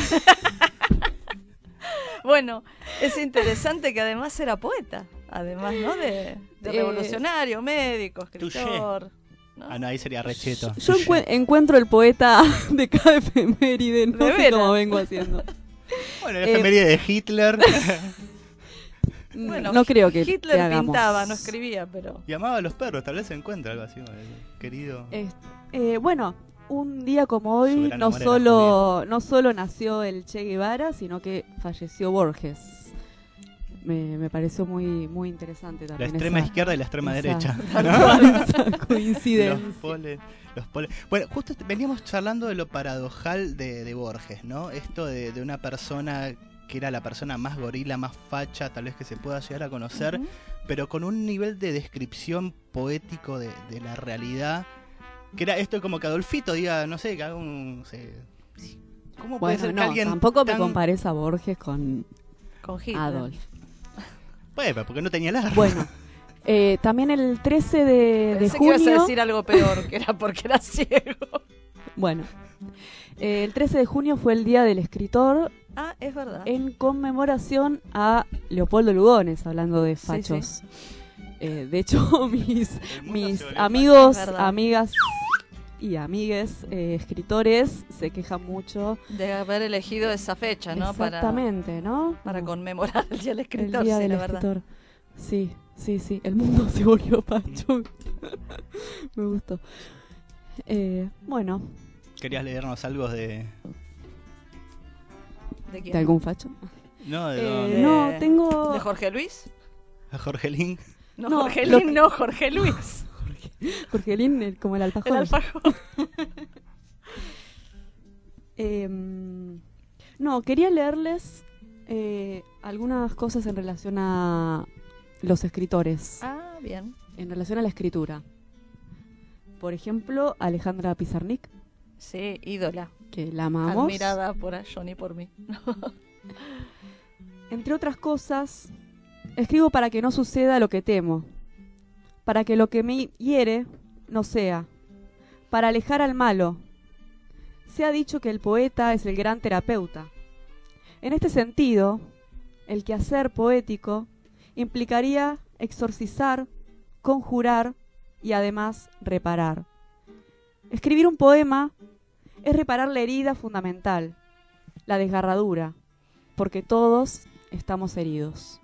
Speaker 5: Bueno, es interesante que además era poeta. Además, ¿no? De, de
Speaker 7: Eh,
Speaker 5: revolucionario, médico, escritor. ¿no?
Speaker 4: Ah, no, ahí sería recheto.
Speaker 7: Yo encue- encuentro el poeta de cada efeméride, no
Speaker 5: ¿De
Speaker 7: sé
Speaker 5: veras?
Speaker 7: cómo vengo haciendo.
Speaker 4: Bueno, la
Speaker 7: Eh,
Speaker 4: efeméride de Hitler.
Speaker 5: Bueno,
Speaker 7: no creo que
Speaker 5: Hitler
Speaker 7: que hagamos.
Speaker 5: pintaba, no escribía, pero...
Speaker 4: Llamaba a los perros, tal vez se encuentra algo así, el querido.
Speaker 7: Eh, eh, bueno, un día como
Speaker 4: Su
Speaker 7: hoy
Speaker 4: gran
Speaker 7: no
Speaker 4: amor era
Speaker 7: solo, no solo nació el Che Guevara, sino que falleció Borges. Me, me pareció muy muy interesante
Speaker 4: La
Speaker 7: también.
Speaker 4: extrema
Speaker 7: esa-
Speaker 4: izquierda y la extrema
Speaker 7: esa-
Speaker 4: derecha.
Speaker 7: esa coincidencia.
Speaker 4: Los poles, los poles. Bueno, justo est- veníamos charlando de lo paradojal de, de Borges, ¿no? Esto de, de una persona que era la persona más gorila, más facha, tal vez que se pueda llegar a conocer,
Speaker 5: Ujú.
Speaker 4: pero con un nivel de descripción poético de, de la realidad, que era esto como que Adolfito diga, no sé, que haga un... no sé, ¿cómo puede
Speaker 7: Bueno,
Speaker 4: ser que
Speaker 7: no,
Speaker 4: alguien
Speaker 7: tampoco me
Speaker 4: tan-
Speaker 7: compares a Borges con
Speaker 5: Con Hitler.
Speaker 7: Adolf.
Speaker 4: Bueno, porque no tenía el arma.
Speaker 7: Bueno, eh, también el trece de, de
Speaker 5: Pensé que ibas a
Speaker 7: junio...
Speaker 5: decir algo peor, que era porque era ciego.
Speaker 7: Bueno, eh, el trece de junio fue el Día del Escritor
Speaker 5: Ah, es verdad.
Speaker 7: en conmemoración a Leopoldo Lugones, hablando de
Speaker 5: Sí,
Speaker 7: fachos.
Speaker 5: sí.
Speaker 7: Eh, de hecho, mis,
Speaker 4: mundo
Speaker 7: mis
Speaker 4: se volvió
Speaker 7: amigos,
Speaker 5: facho. Es verdad.
Speaker 7: amigas y amigues eh, escritores se quejan mucho.
Speaker 5: De haber elegido esa fecha, ¿no?
Speaker 7: Exactamente, ¿no?
Speaker 5: Para, para
Speaker 7: Como
Speaker 5: conmemorar el Día del Escritor,
Speaker 7: el Día
Speaker 5: sí,
Speaker 7: del
Speaker 5: la verdad.
Speaker 7: Escritor. Sí, sí, sí. El mundo se volvió facho. Me gustó. Eh, bueno,
Speaker 4: ¿Querías leernos algo de...?
Speaker 5: ¿De quién?
Speaker 7: ¿de algún facho?
Speaker 4: No, de,
Speaker 7: Eh,
Speaker 5: De-
Speaker 7: no, tengo...
Speaker 5: ¿De Jorge Luis?
Speaker 4: a Jorge Lin.
Speaker 5: No,
Speaker 7: No,
Speaker 5: Jorge
Speaker 7: lo
Speaker 5: Lin, no, Jorge Luis.
Speaker 7: Jorgelín, el- como el alfajor.
Speaker 5: El alfajor.
Speaker 7: Em, no, quería leerles eh, algunas cosas en relación a los escritores,
Speaker 5: Ah, bien.
Speaker 7: en relación a la escritura. Por ejemplo, Alejandra Pizarnik,
Speaker 5: Sí, ídola.
Speaker 7: que la amamos.
Speaker 5: Admirada por John y por mí.
Speaker 7: Entre otras cosas, escribo para que no suceda lo que temo, para que lo que me hiere no sea, para alejar al malo. Se ha dicho que el poeta es el gran terapeuta. En este sentido, el quehacer poético implicaría exorcizar, conjurar y además reparar. Escribir un poema es reparar la herida fundamental, la desgarradura, porque todos estamos heridos.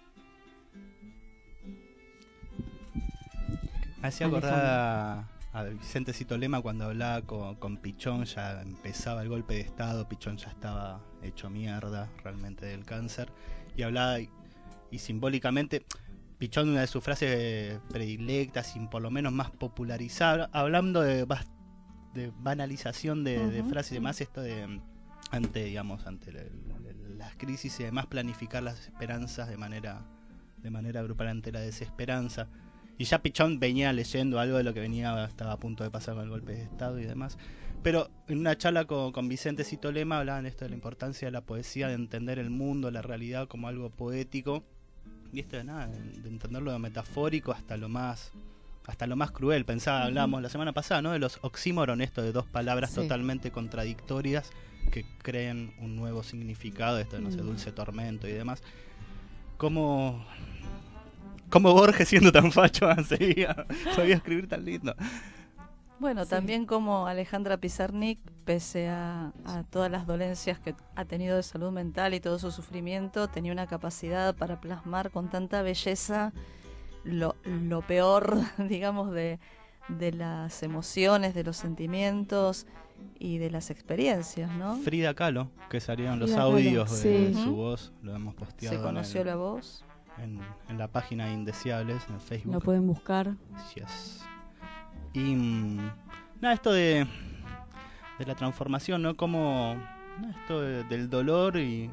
Speaker 4: Me hacía acordar a, a Vicente Citolema cuando hablaba con, con Pichón, ya empezaba el golpe de estado, Pichón ya estaba hecho mierda realmente del cáncer, y hablaba y, y simbólicamente, Pichón, una de sus frases predilectas y por lo menos más popularizada, hablando de bas- de banalización de, uh-huh. de frases y demás, esto de ante, digamos, ante la, la, las crisis y demás, planificar las esperanzas de manera de manera grupal ante la desesperanza. Y ya Pichón venía leyendo algo de lo que venía, estaba a punto de pasar con el golpe de Estado y demás. Pero en una charla con, con Vicente Citolema hablaban esto de la importancia de la poesía, de entender el mundo, la realidad como algo poético, y esto de nada, de entenderlo de metafórico hasta lo más hasta lo más cruel. Pensaba, hablábamos la semana pasada, ¿no?, de los oxímoron, esto de dos palabras sí. totalmente contradictorias que creen un nuevo significado, esto de, no sé, dulce tormento y demás. Como como Borges, siendo tan facho, seguía, podía escribir tan lindo.
Speaker 5: Bueno,
Speaker 7: Sí.
Speaker 5: también como Alejandra Pizarnik, pese a, a todas las dolencias que ha tenido de salud mental y todo su sufrimiento, tenía una capacidad para plasmar con tanta belleza lo, lo peor, digamos, de, de las emociones, de los sentimientos y de las experiencias, ¿no?
Speaker 4: Frida Kahlo, que salieron los
Speaker 5: Frida
Speaker 4: audios
Speaker 5: Kahlo,
Speaker 4: de,
Speaker 5: sí.
Speaker 4: de su
Speaker 5: Ujú.
Speaker 4: voz, lo hemos posteado.
Speaker 5: Se conoció
Speaker 4: en el,
Speaker 5: la voz.
Speaker 4: En, en la página Indeseables, en el Facebook.
Speaker 7: Lo pueden buscar.
Speaker 4: Yes. Y mm, nada, esto de de la transformación, ¿no? Como ¿no? esto de, del dolor y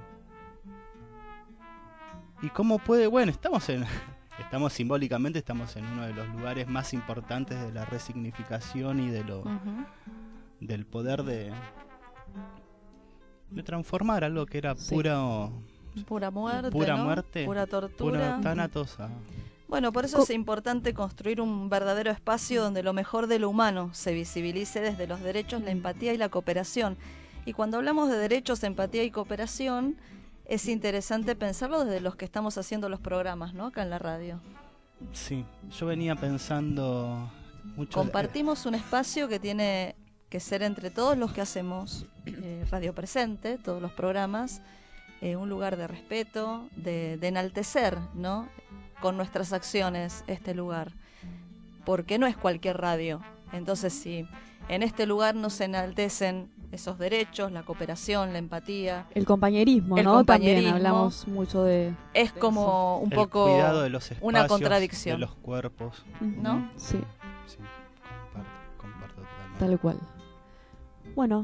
Speaker 4: y cómo puede, bueno, estamos en estamos simbólicamente estamos en uno de los lugares más importantes de la resignificación y de lo
Speaker 5: Uh-huh.
Speaker 4: del poder de de transformar algo que era
Speaker 5: Sí.
Speaker 4: pura o-
Speaker 5: Pura muerte,
Speaker 4: pura
Speaker 5: ¿no?
Speaker 4: muerte,
Speaker 5: Pura tortura.
Speaker 4: pura tánatos a-
Speaker 5: Bueno, por eso
Speaker 7: Co-
Speaker 5: es importante construir un verdadero espacio donde lo mejor de lo humano se visibilice desde los derechos, la empatía y la cooperación. Y cuando hablamos de derechos, empatía y cooperación, es interesante pensarlo desde los que estamos haciendo los programas, ¿no? Acá en la radio.
Speaker 4: Sí, yo venía pensando mucho.
Speaker 5: Compartimos un espacio que tiene que ser entre todos los que hacemos eh, Radio Presente, todos los programas, eh, un lugar de respeto, de, de enaltecer, ¿no?, con nuestras acciones este lugar, porque no es cualquier radio. Entonces, si en este lugar no se enaltecen esos derechos, la cooperación, la empatía,
Speaker 7: El compañerismo,
Speaker 5: El
Speaker 7: ¿no?
Speaker 5: compañerismo.
Speaker 7: También hablamos mucho de...
Speaker 5: es como un
Speaker 4: el
Speaker 5: poco
Speaker 4: cuidado de los espacios,
Speaker 5: una contradicción,
Speaker 4: de los cuerpos,
Speaker 5: ¿no?
Speaker 7: Sí,
Speaker 4: Sí, comparto, comparto totalmente.
Speaker 7: tal cual. Bueno,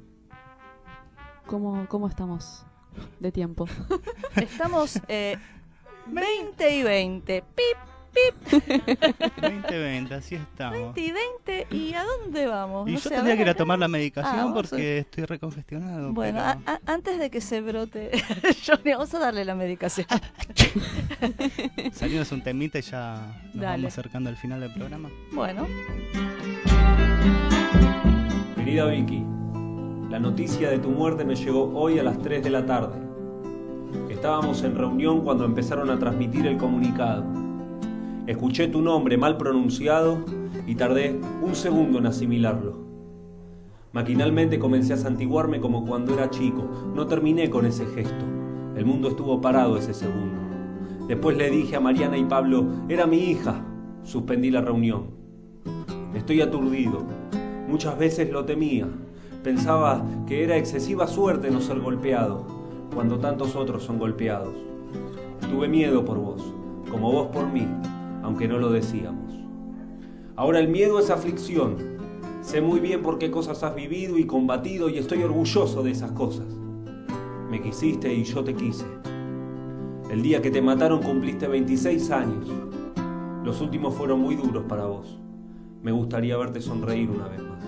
Speaker 7: ¿cómo, cómo estamos de tiempo?
Speaker 5: Estamos eh, veinte y veinte, pip,
Speaker 4: veinte veinte, así estamos.
Speaker 5: veinte y veinte, ¿y a dónde vamos?
Speaker 4: Y
Speaker 5: No
Speaker 4: yo
Speaker 5: sé, a
Speaker 4: tendría
Speaker 5: ver
Speaker 4: que ir a
Speaker 5: acá.
Speaker 4: tomar la
Speaker 5: Ah,
Speaker 4: medicación
Speaker 5: vos
Speaker 4: porque estoy recongestionado.
Speaker 5: Bueno,
Speaker 4: pero-
Speaker 5: a- a- antes de que se brote, Johnny, vamos a darle la medicación.
Speaker 4: Salimos un temita y ya nos
Speaker 5: Dale.
Speaker 4: vamos acercando al final del programa.
Speaker 5: Bueno,
Speaker 14: Querida Vicky, la noticia de tu muerte me llegó hoy a las tres de la tarde. Estábamos en reunión cuando empezaron a transmitir el comunicado. Escuché tu nombre mal pronunciado y tardé un segundo en asimilarlo. Maquinalmente comencé a santiguarme como cuando era chico. No terminé con ese gesto. El mundo estuvo parado ese segundo. Después le dije a Mariana y Pablo, era mi hija. Suspendí la reunión. Estoy aturdido. Muchas veces lo temía. Pensaba que era excesiva suerte no ser golpeado, cuando tantos otros son golpeados. Tuve miedo por vos, como vos por mí, aunque no lo decíamos. Ahora el miedo es aflicción. Sé muy bien por qué cosas has vivido y combatido y estoy orgulloso de esas cosas. Me quisiste y yo te quise. El día que te mataron cumpliste veintiséis años. Los últimos fueron muy duros para vos. Me gustaría verte sonreír una vez más.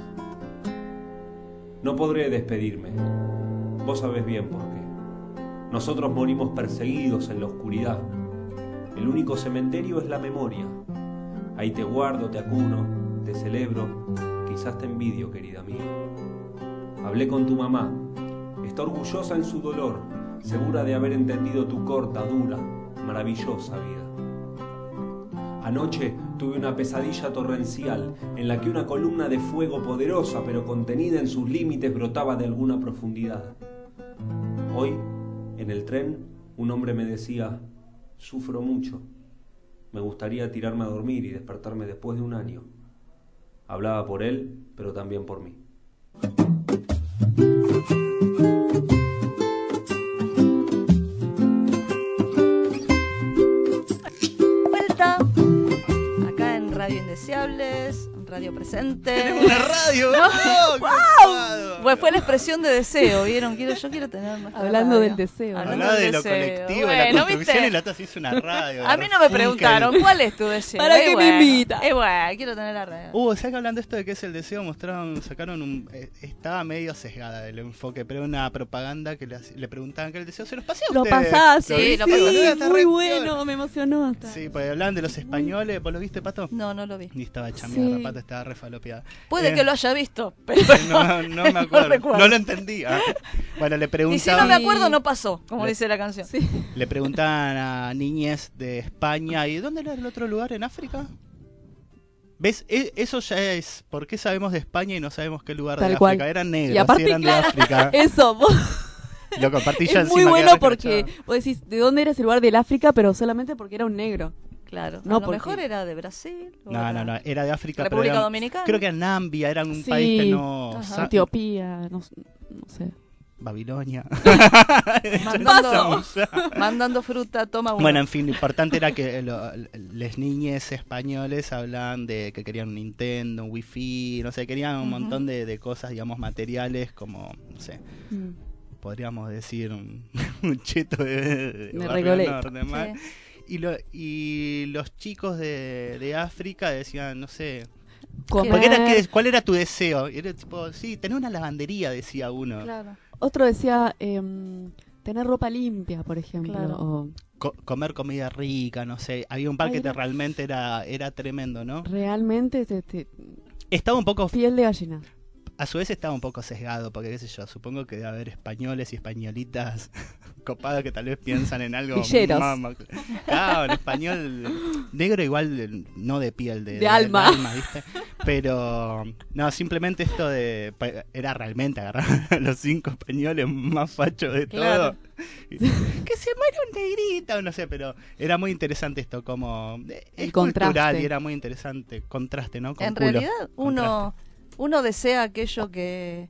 Speaker 14: No podré despedirme. Vos sabés bien por qué. Nosotros morimos perseguidos en la oscuridad. El único cementerio es la memoria. Ahí te guardo, te acuno, te celebro. Quizás te envidio, querida mía. Hablé con tu mamá. Está orgullosa en su dolor, segura de haber entendido tu corta, dura, maravillosa vida. Anoche tuve una pesadilla torrencial en la que una columna de fuego poderosa pero contenida en sus límites brotaba de alguna profundidad. Hoy, en el tren, un hombre me decía, sufro mucho. Me gustaría tirarme a dormir y despertarme después de un año. Hablaba por él, pero también por mí.
Speaker 5: vuelta acá en Radio Indeseables, Radio radio presente.
Speaker 4: ¡Tenemos una radio!
Speaker 5: No.
Speaker 4: ¡Oh,
Speaker 5: ¡Wow! Pues fue la expresión de deseo, ¿vieron? Quiero, yo quiero tener nuestra
Speaker 7: Hablando
Speaker 5: radio.
Speaker 7: del deseo.
Speaker 4: Hablaba de lo colectivo, de la
Speaker 5: Bueno,
Speaker 4: construcción,
Speaker 5: ¿viste?
Speaker 4: y la otra se hizo una radio.
Speaker 5: A mí no me preguntaron, ¿cuál es tu deseo?
Speaker 7: ¿Para
Speaker 5: Eh,
Speaker 7: qué me
Speaker 5: bueno,
Speaker 7: invita?
Speaker 5: Eh, bueno, quiero tener la radio.
Speaker 4: Uh, ¿sabes que hablando de esto de qué es el deseo? Mostraron, sacaron un... Eh, estaba medio sesgada el enfoque, pero una propaganda que le, hace- le preguntaban que el deseo se los pasé a
Speaker 7: Lo
Speaker 4: ustedes.
Speaker 7: pasás,
Speaker 5: Sí,
Speaker 7: sí,
Speaker 5: lo pasás.
Speaker 4: Está
Speaker 7: muy
Speaker 4: re
Speaker 7: bueno, me emocionó. hasta.
Speaker 4: Sí, pues hablaban de los españoles. ¿Vos lo viste, Pato?
Speaker 5: No, no lo vi.
Speaker 4: Ni estaba chameada,
Speaker 7: Sí.
Speaker 4: Pato estaba re falopeada.
Speaker 5: Puede
Speaker 4: Eh,
Speaker 5: que lo haya visto, pero
Speaker 4: No, no me acuerdo.
Speaker 5: recuerdo.
Speaker 4: No lo entendí. Ah. Bueno, le
Speaker 5: Y si no
Speaker 4: preguntaban...
Speaker 5: me acuerdo, no pasó, como
Speaker 4: Le-
Speaker 5: dice la canción.
Speaker 7: Sí.
Speaker 4: Le preguntaban a niñez de España, ¿y dónde era el otro lugar? ¿En África? ¿Ves? E- eso ya es. ¿Por qué sabemos de España y no sabemos qué lugar
Speaker 7: Tal
Speaker 4: de
Speaker 7: cual.
Speaker 4: África? Eran negros,
Speaker 7: Y aparte,
Speaker 4: sí, eran
Speaker 7: claro,
Speaker 4: de África.
Speaker 7: Eso, vos-
Speaker 4: Lo compartí yo
Speaker 7: es muy
Speaker 4: encima,
Speaker 7: bueno
Speaker 4: quedé
Speaker 7: porque
Speaker 4: escrachado.
Speaker 7: vos decís, ¿de dónde era ese lugar del África? Pero solamente porque era un negro.
Speaker 5: Claro,
Speaker 7: No,
Speaker 5: a lo
Speaker 7: porque-
Speaker 5: mejor era de Brasil. o
Speaker 4: No,
Speaker 5: era-
Speaker 4: no, no, era de África. pero
Speaker 5: República
Speaker 4: eran-
Speaker 5: Dominicana.
Speaker 4: Creo que era Nambia, era un
Speaker 7: Sí.
Speaker 4: país que no...
Speaker 5: Ajá.
Speaker 4: sa-
Speaker 7: Etiopía, no, no sé.
Speaker 4: Babilonia.
Speaker 5: Mandando, mandando fruta, toma uno.
Speaker 4: Bueno, en fin, lo importante era que las niñas españoles hablaban de que querían un Nintendo, un Wi-Fi, no sé, querían un
Speaker 5: Ujú.
Speaker 4: montón de, de cosas, digamos, materiales, como, no sé,
Speaker 7: Mm.
Speaker 4: podríamos decir un, un cheto de, de
Speaker 7: De
Speaker 4: Barrio
Speaker 7: Recoleta.
Speaker 4: Norte, más.
Speaker 5: Sí.
Speaker 4: Y, lo, y los chicos de, de África decían, no sé,
Speaker 7: Comer.
Speaker 4: porque era que- ¿cuál era tu deseo? Y era tipo, sí, tener una lavandería, decía uno.
Speaker 5: Claro.
Speaker 7: Otro decía em, tener ropa limpia, por ejemplo.
Speaker 5: Claro.
Speaker 7: O
Speaker 4: Co- comer comida rica, no sé. Había un par
Speaker 7: Ay,
Speaker 4: que te-
Speaker 7: era-
Speaker 4: realmente era, era tremendo, ¿no?
Speaker 7: realmente te, te-
Speaker 4: Estaba un poco
Speaker 7: piel de gallina.
Speaker 4: A su vez estaba un poco sesgado, porque qué sé yo, supongo que debe haber españoles y españolitas copadas que tal vez piensan en algo
Speaker 7: Villeros.
Speaker 4: más- más- Claro, en español negro igual, eh, no de piel, de,
Speaker 7: De alma.
Speaker 4: ¿viste? Pero, no, simplemente esto de... pa- Era realmente agarrar a los cinco españoles más fachos de
Speaker 5: Claro.
Speaker 4: todo. Y- que se muere un negrito, no sé, pero era muy interesante esto, como... eh,
Speaker 7: El
Speaker 4: es cultural
Speaker 7: contraste.
Speaker 4: y era muy interesante, contraste, ¿no? Con
Speaker 5: En
Speaker 4: culo.
Speaker 5: realidad, uno, uno desea aquello que...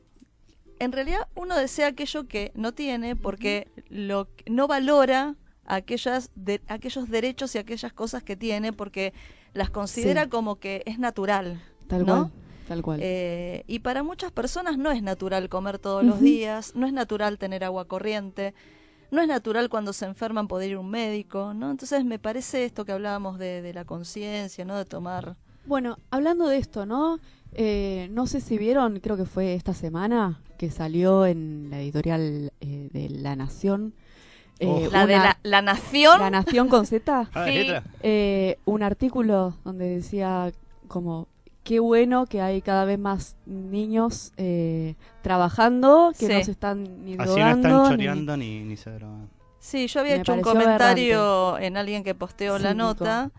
Speaker 5: En realidad, uno desea aquello que no tiene porque lo que- no valora aquellas de, aquellos derechos y aquellas cosas que tiene porque las considera
Speaker 7: Sí.
Speaker 5: como que es natural.
Speaker 7: Tal
Speaker 5: ¿no?
Speaker 7: cual. Tal cual.
Speaker 5: Eh, y para muchas personas no es natural comer todos los
Speaker 7: Ujú.
Speaker 5: días, no es natural tener agua corriente, no es natural cuando se enferman poder ir a un médico, ¿no? Entonces me parece esto que hablábamos de, de la conciencia, ¿no? De tomar...
Speaker 7: Bueno, hablando de esto, ¿no? Eh, no sé si vieron, creo que fue esta semana que salió en la editorial eh, de La Nación. eh,
Speaker 4: Oh.
Speaker 5: La de
Speaker 7: una-
Speaker 5: la, la nación.
Speaker 7: La Nación con Z.
Speaker 4: Ah,
Speaker 5: Sí.
Speaker 4: letra.
Speaker 7: eh, un artículo donde decía como qué bueno que hay cada vez más niños eh, trabajando, que
Speaker 5: Sí.
Speaker 7: no se están ni
Speaker 4: Así no
Speaker 7: drogando.
Speaker 4: están
Speaker 7: ni-
Speaker 4: choreando ni, ni se drogan.
Speaker 5: Sí, yo había
Speaker 7: Me
Speaker 5: hecho un
Speaker 7: pareció
Speaker 5: comentario en alguien que posteó la
Speaker 7: Cínico.
Speaker 5: nota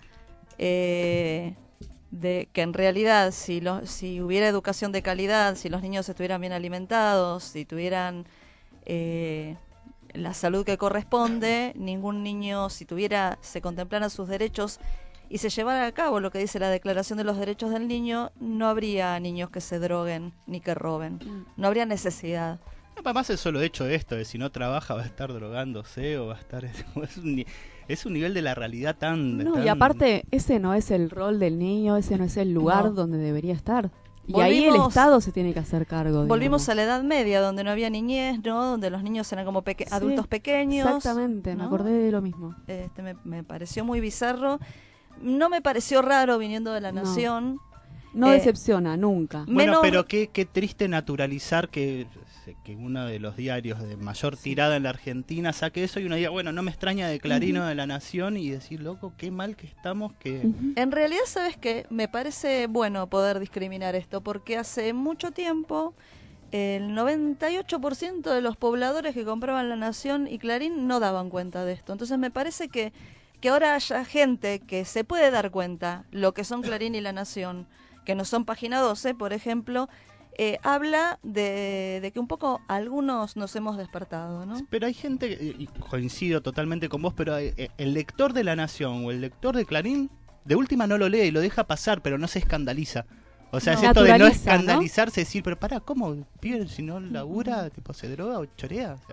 Speaker 5: eh, de que en realidad si, lo- si hubiera educación de calidad, si los niños estuvieran bien alimentados, si tuvieran eh, la salud que corresponde, ningún niño, si tuviera, se contemplaran sus derechos y se llevara a cabo lo que dice la Declaración de los Derechos del Niño, no habría niños que se droguen ni que roben,
Speaker 7: Mm.
Speaker 5: no habría necesidad.
Speaker 4: Además el solo hecho de esto, de si no trabaja va a estar drogándose o va a estar... Es un, ni- es un nivel de la realidad tan...
Speaker 7: No,
Speaker 4: tan-
Speaker 7: y aparte, ese no es el rol del niño, ese no es el lugar
Speaker 5: No.
Speaker 7: donde debería estar. Y ahí el
Speaker 5: Volvimos-
Speaker 7: Estado se tiene que hacer cargo.
Speaker 5: Volvimos
Speaker 7: digamos.
Speaker 5: a la Edad Media, donde no había niñez, ¿no? Donde los niños eran como peque-
Speaker 7: Sí,
Speaker 5: adultos pequeños.
Speaker 7: Exactamente, me
Speaker 5: ¿no?
Speaker 7: acordé de lo mismo.
Speaker 5: Este, me, me pareció muy bizarro. No me pareció raro viniendo de la
Speaker 7: No.
Speaker 5: Nación.
Speaker 7: No
Speaker 5: Eh,
Speaker 7: decepciona, nunca.
Speaker 4: Bueno,
Speaker 5: menos-
Speaker 4: pero qué, qué triste naturalizar que, que uno de los diarios de mayor tirada en la Argentina saque eso y uno diga, bueno, no me extraña de Clarín o de La Nación y decir, loco, qué mal que estamos que...
Speaker 7: Ujú.
Speaker 5: En realidad, ¿sabes qué? Me parece bueno poder discriminar esto, porque hace mucho tiempo el noventa y ocho por ciento de los pobladores que compraban La Nación y Clarín no daban cuenta de esto. Entonces me parece que, que ahora haya gente que se puede dar cuenta lo que son Clarín y La Nación, que no son Página doce, por ejemplo, eh, habla de, de que un poco algunos nos hemos despertado, ¿no?
Speaker 4: Pero hay gente, que- y coincido totalmente con vos, pero eh, el lector de La Nación o el lector de Clarín, de última no lo lee y lo deja pasar, pero no se escandaliza. O sea,
Speaker 7: No.
Speaker 4: es esto de no
Speaker 7: Naturaliza, ¿no?
Speaker 4: escandalizarse, decir, pero pará, ¿cómo? ¿Pibe si no labura, tipo se droga o chorea? O sea,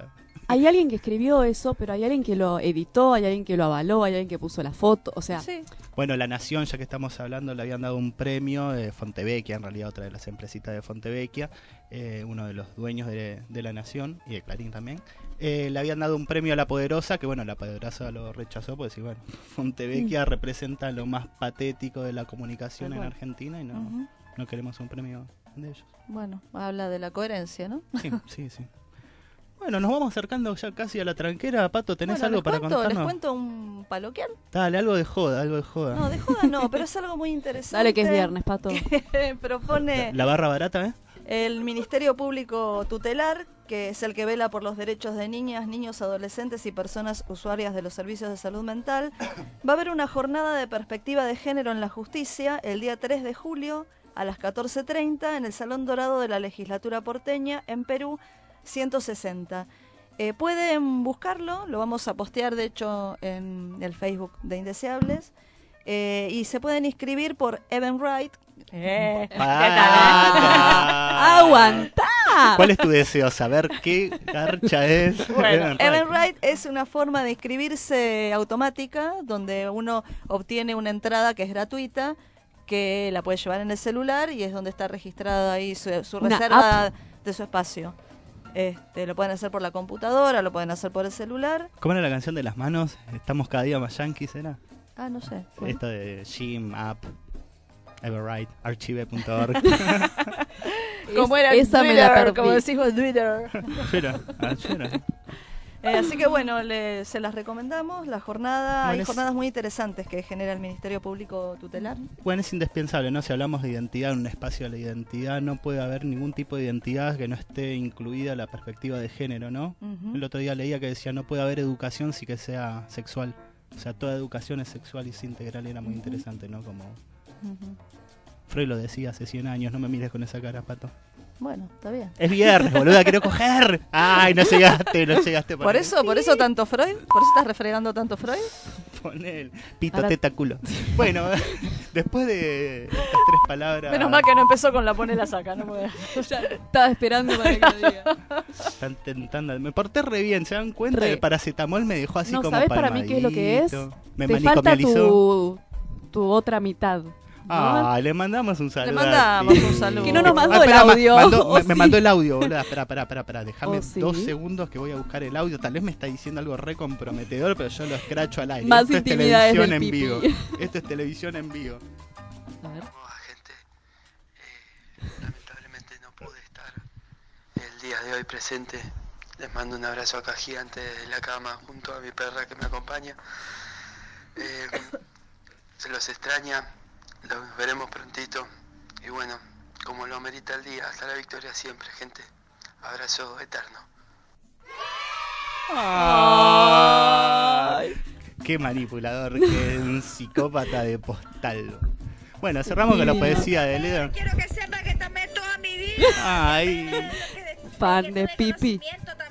Speaker 7: Hay alguien que escribió eso, pero hay alguien que lo editó, hay alguien que lo avaló, hay alguien que puso la foto, o sea...
Speaker 5: Sí.
Speaker 4: Bueno, La Nación, ya que estamos hablando, le habían dado un premio, eh, Fontevecchia, en realidad otra de las empresitas de Fontevecchia, eh, uno de los dueños de, de La Nación, y de Clarín también, eh, le habían dado un premio a La Poderosa, que bueno, La Poderosa lo rechazó, porque sí, bueno, Fontevecchia mm. representa lo más patético de la comunicación en Argentina, y no, uh-huh. no queremos un premio de ellos.
Speaker 5: Bueno, habla de la coherencia, ¿no?
Speaker 4: Sí, sí, sí. Bueno, nos vamos acercando ya casi a la tranquera. Pato, ¿tenés
Speaker 5: bueno,
Speaker 4: algo para
Speaker 5: cuento,
Speaker 4: contarnos?
Speaker 5: ¿Les cuento un paloquial?
Speaker 4: Dale, algo de joda, algo de joda.
Speaker 5: No, de joda no, pero es algo muy interesante.
Speaker 7: Dale que es viernes, Pato.
Speaker 5: Propone...
Speaker 4: La, la barra barata, ¿eh?
Speaker 5: El Ministerio Público Tutelar, que es el que vela por los derechos de niñas, niños, adolescentes y personas usuarias de los servicios de salud mental, va a haber una jornada de perspectiva de género en la justicia el día tres de julio a las catorce treinta en el Salón Dorado de la Legislatura porteña en Perú ciento sesenta. Eh, pueden buscarlo, lo vamos a postear de hecho en el Facebook de Indeseables, eh, y se pueden inscribir por Eventbrite. Eh, ¿Qué tal?
Speaker 7: ¡Aguantá!
Speaker 4: ¿Cuál es tu deseo? ¿Saber qué garcha es?
Speaker 5: Bueno, Eventbrite es una forma de inscribirse automática, donde uno obtiene una entrada que es gratuita, que la puede llevar en el celular y es donde está registrada ahí su, su reserva de su espacio. Este, lo pueden hacer por la computadora, lo pueden hacer por el celular.
Speaker 4: ¿Cómo era la canción de las manos? Estamos cada día más yankees, ¿era?
Speaker 5: Ah, no sé.
Speaker 4: Esta de Gym, App, Everwrite, archive punto org.
Speaker 5: Como era
Speaker 7: esa
Speaker 5: Twitter,
Speaker 7: me la perdí.
Speaker 5: como decimos Twitter.
Speaker 4: Pero, ayer,
Speaker 5: Eh, así que bueno, le, se las recomendamos. La jornada,
Speaker 4: bueno,
Speaker 5: hay
Speaker 4: es,
Speaker 5: jornadas muy interesantes que genera el Ministerio Público Tutelar.
Speaker 4: Bueno, es indispensable, ¿no? Si hablamos de identidad, en un espacio de la identidad, no puede haber ningún tipo de identidad que no esté incluida la perspectiva de género, ¿no? Uh-huh. El otro día leía que decía, no puede haber educación si que sea sexual. O sea, toda educación es sexual y es integral, era muy uh-huh. interesante, ¿no? Como uh-huh. Freud lo decía hace cien años, no me mires con esa cara, Pato.
Speaker 5: Bueno, está bien.
Speaker 4: Es viernes, boluda, quiero coger. Ay, no llegaste, no llegaste.
Speaker 5: Por mí. eso, por eso tanto Freud, por eso estás refregando tanto Freud.
Speaker 4: Ponel, pito, Ahora... teta, culo. Bueno, después de estas tres palabras.
Speaker 5: Menos mal que no empezó con la pone la saca, no me
Speaker 7: estaba esperando para que lo diga.
Speaker 4: Están tentando, me porté re bien, ¿se dan cuenta? Re. El paracetamol me dejó así
Speaker 7: no,
Speaker 4: como
Speaker 7: ¿sabes
Speaker 4: palmadito.
Speaker 7: Para mí qué es lo que es?
Speaker 4: Me
Speaker 7: Te falta tu, tu otra mitad.
Speaker 4: Ah, ¿no? Le mandamos un saludo.
Speaker 5: Le mandamos un saludo.
Speaker 7: Que no nos mandó
Speaker 5: ah,
Speaker 7: el audio.
Speaker 4: Mandó, me,
Speaker 7: sí.
Speaker 4: me mandó el audio, boludo. Espera, espera, espera, espera. Déjame
Speaker 7: sí.
Speaker 4: dos segundos que voy a buscar el audio. Tal vez me está diciendo algo re comprometedor, pero yo lo escracho al aire.
Speaker 7: Más
Speaker 4: Esto es televisión en vivo. Esto es televisión en vivo.
Speaker 15: A ver. Hola, gente. Eh, lamentablemente no pude estar el día de hoy presente. Les mando un abrazo acá gigante desde la cama junto a mi perra que me acompaña. Eh, se los extraña. Los veremos prontito y bueno, como lo amerita el día, hasta la victoria siempre, gente. Abrazo eterno.
Speaker 4: Ay, qué manipulador, qué un psicópata de postal. Bueno, cerramos con la poesía de Leda.
Speaker 11: Quiero que sepa que tomé toda mi vida.
Speaker 4: Ay,
Speaker 7: fan de Pipi.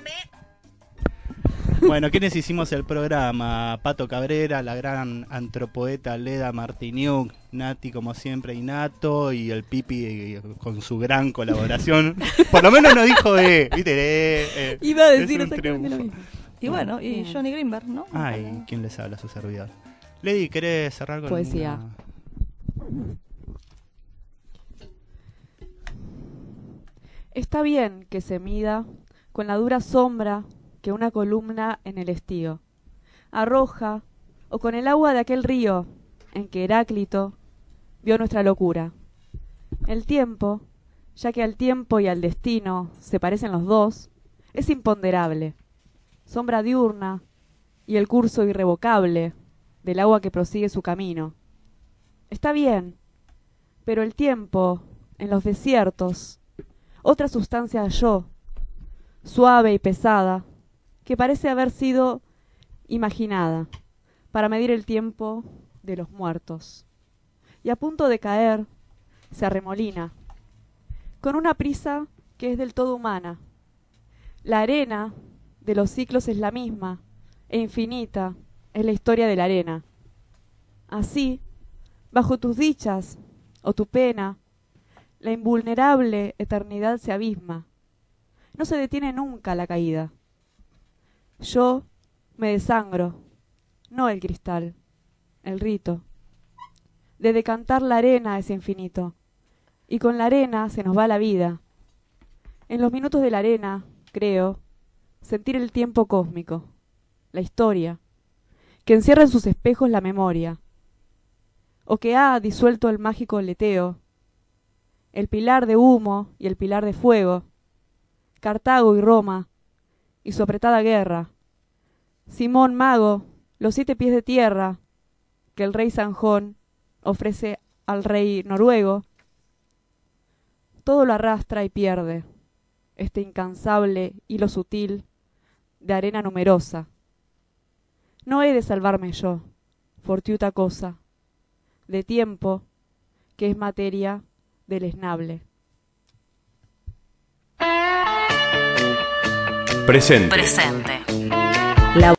Speaker 4: Bueno, ¿quiénes hicimos el programa? Pato Cabrera, la gran antropoeta Leda Martiniuk, Nati como siempre y Nato, y el Pipi con su gran colaboración. Por lo menos no dijo eh, ¿viste? Eh, eh.
Speaker 7: Iba a decir exactamente lo mismo.
Speaker 5: Y bueno, y Johnny Greenberg, ¿no?
Speaker 4: Ay, ¿quién les habla? Su servidor. Lady, ¿querés cerrar con
Speaker 7: poesía? Una... Está bien que se mida con la dura sombra que una columna en el estío arroja, o con el agua de aquel río en que Heráclito vio nuestra locura. El tiempo, ya que al tiempo y al destino se parecen los dos, es imponderable, sombra diurna y el curso irrevocable del agua que prosigue su camino. Está bien, pero el tiempo, en los desiertos, otra sustancia halló, suave y pesada, que parece haber sido imaginada para medir el tiempo de los muertos. Y a punto de caer, se arremolina, con una prisa que es del todo humana. La arena de los ciclos es la misma, e infinita es la historia de la arena. Así, bajo tus dichas o tu pena, la invulnerable eternidad se abisma. No se detiene nunca la caída. Yo me desangro, no el cristal, el rito, de decantar la arena es infinito, y con la arena se nos va la vida. En los minutos de la arena, creo, sentir el tiempo cósmico, la historia, que encierra en sus espejos la memoria, o que ha disuelto el mágico leteo, el pilar de humo y el pilar de fuego, Cartago y Roma, y su apretada guerra, Simón Mago, los siete pies de tierra, que el rey Sanjón ofrece al rey noruego, todo lo arrastra y pierde, este incansable hilo sutil de arena numerosa. No he de salvarme yo, fortuita cosa, de tiempo que es materia deleznable.
Speaker 16: Presente.
Speaker 17: Presente.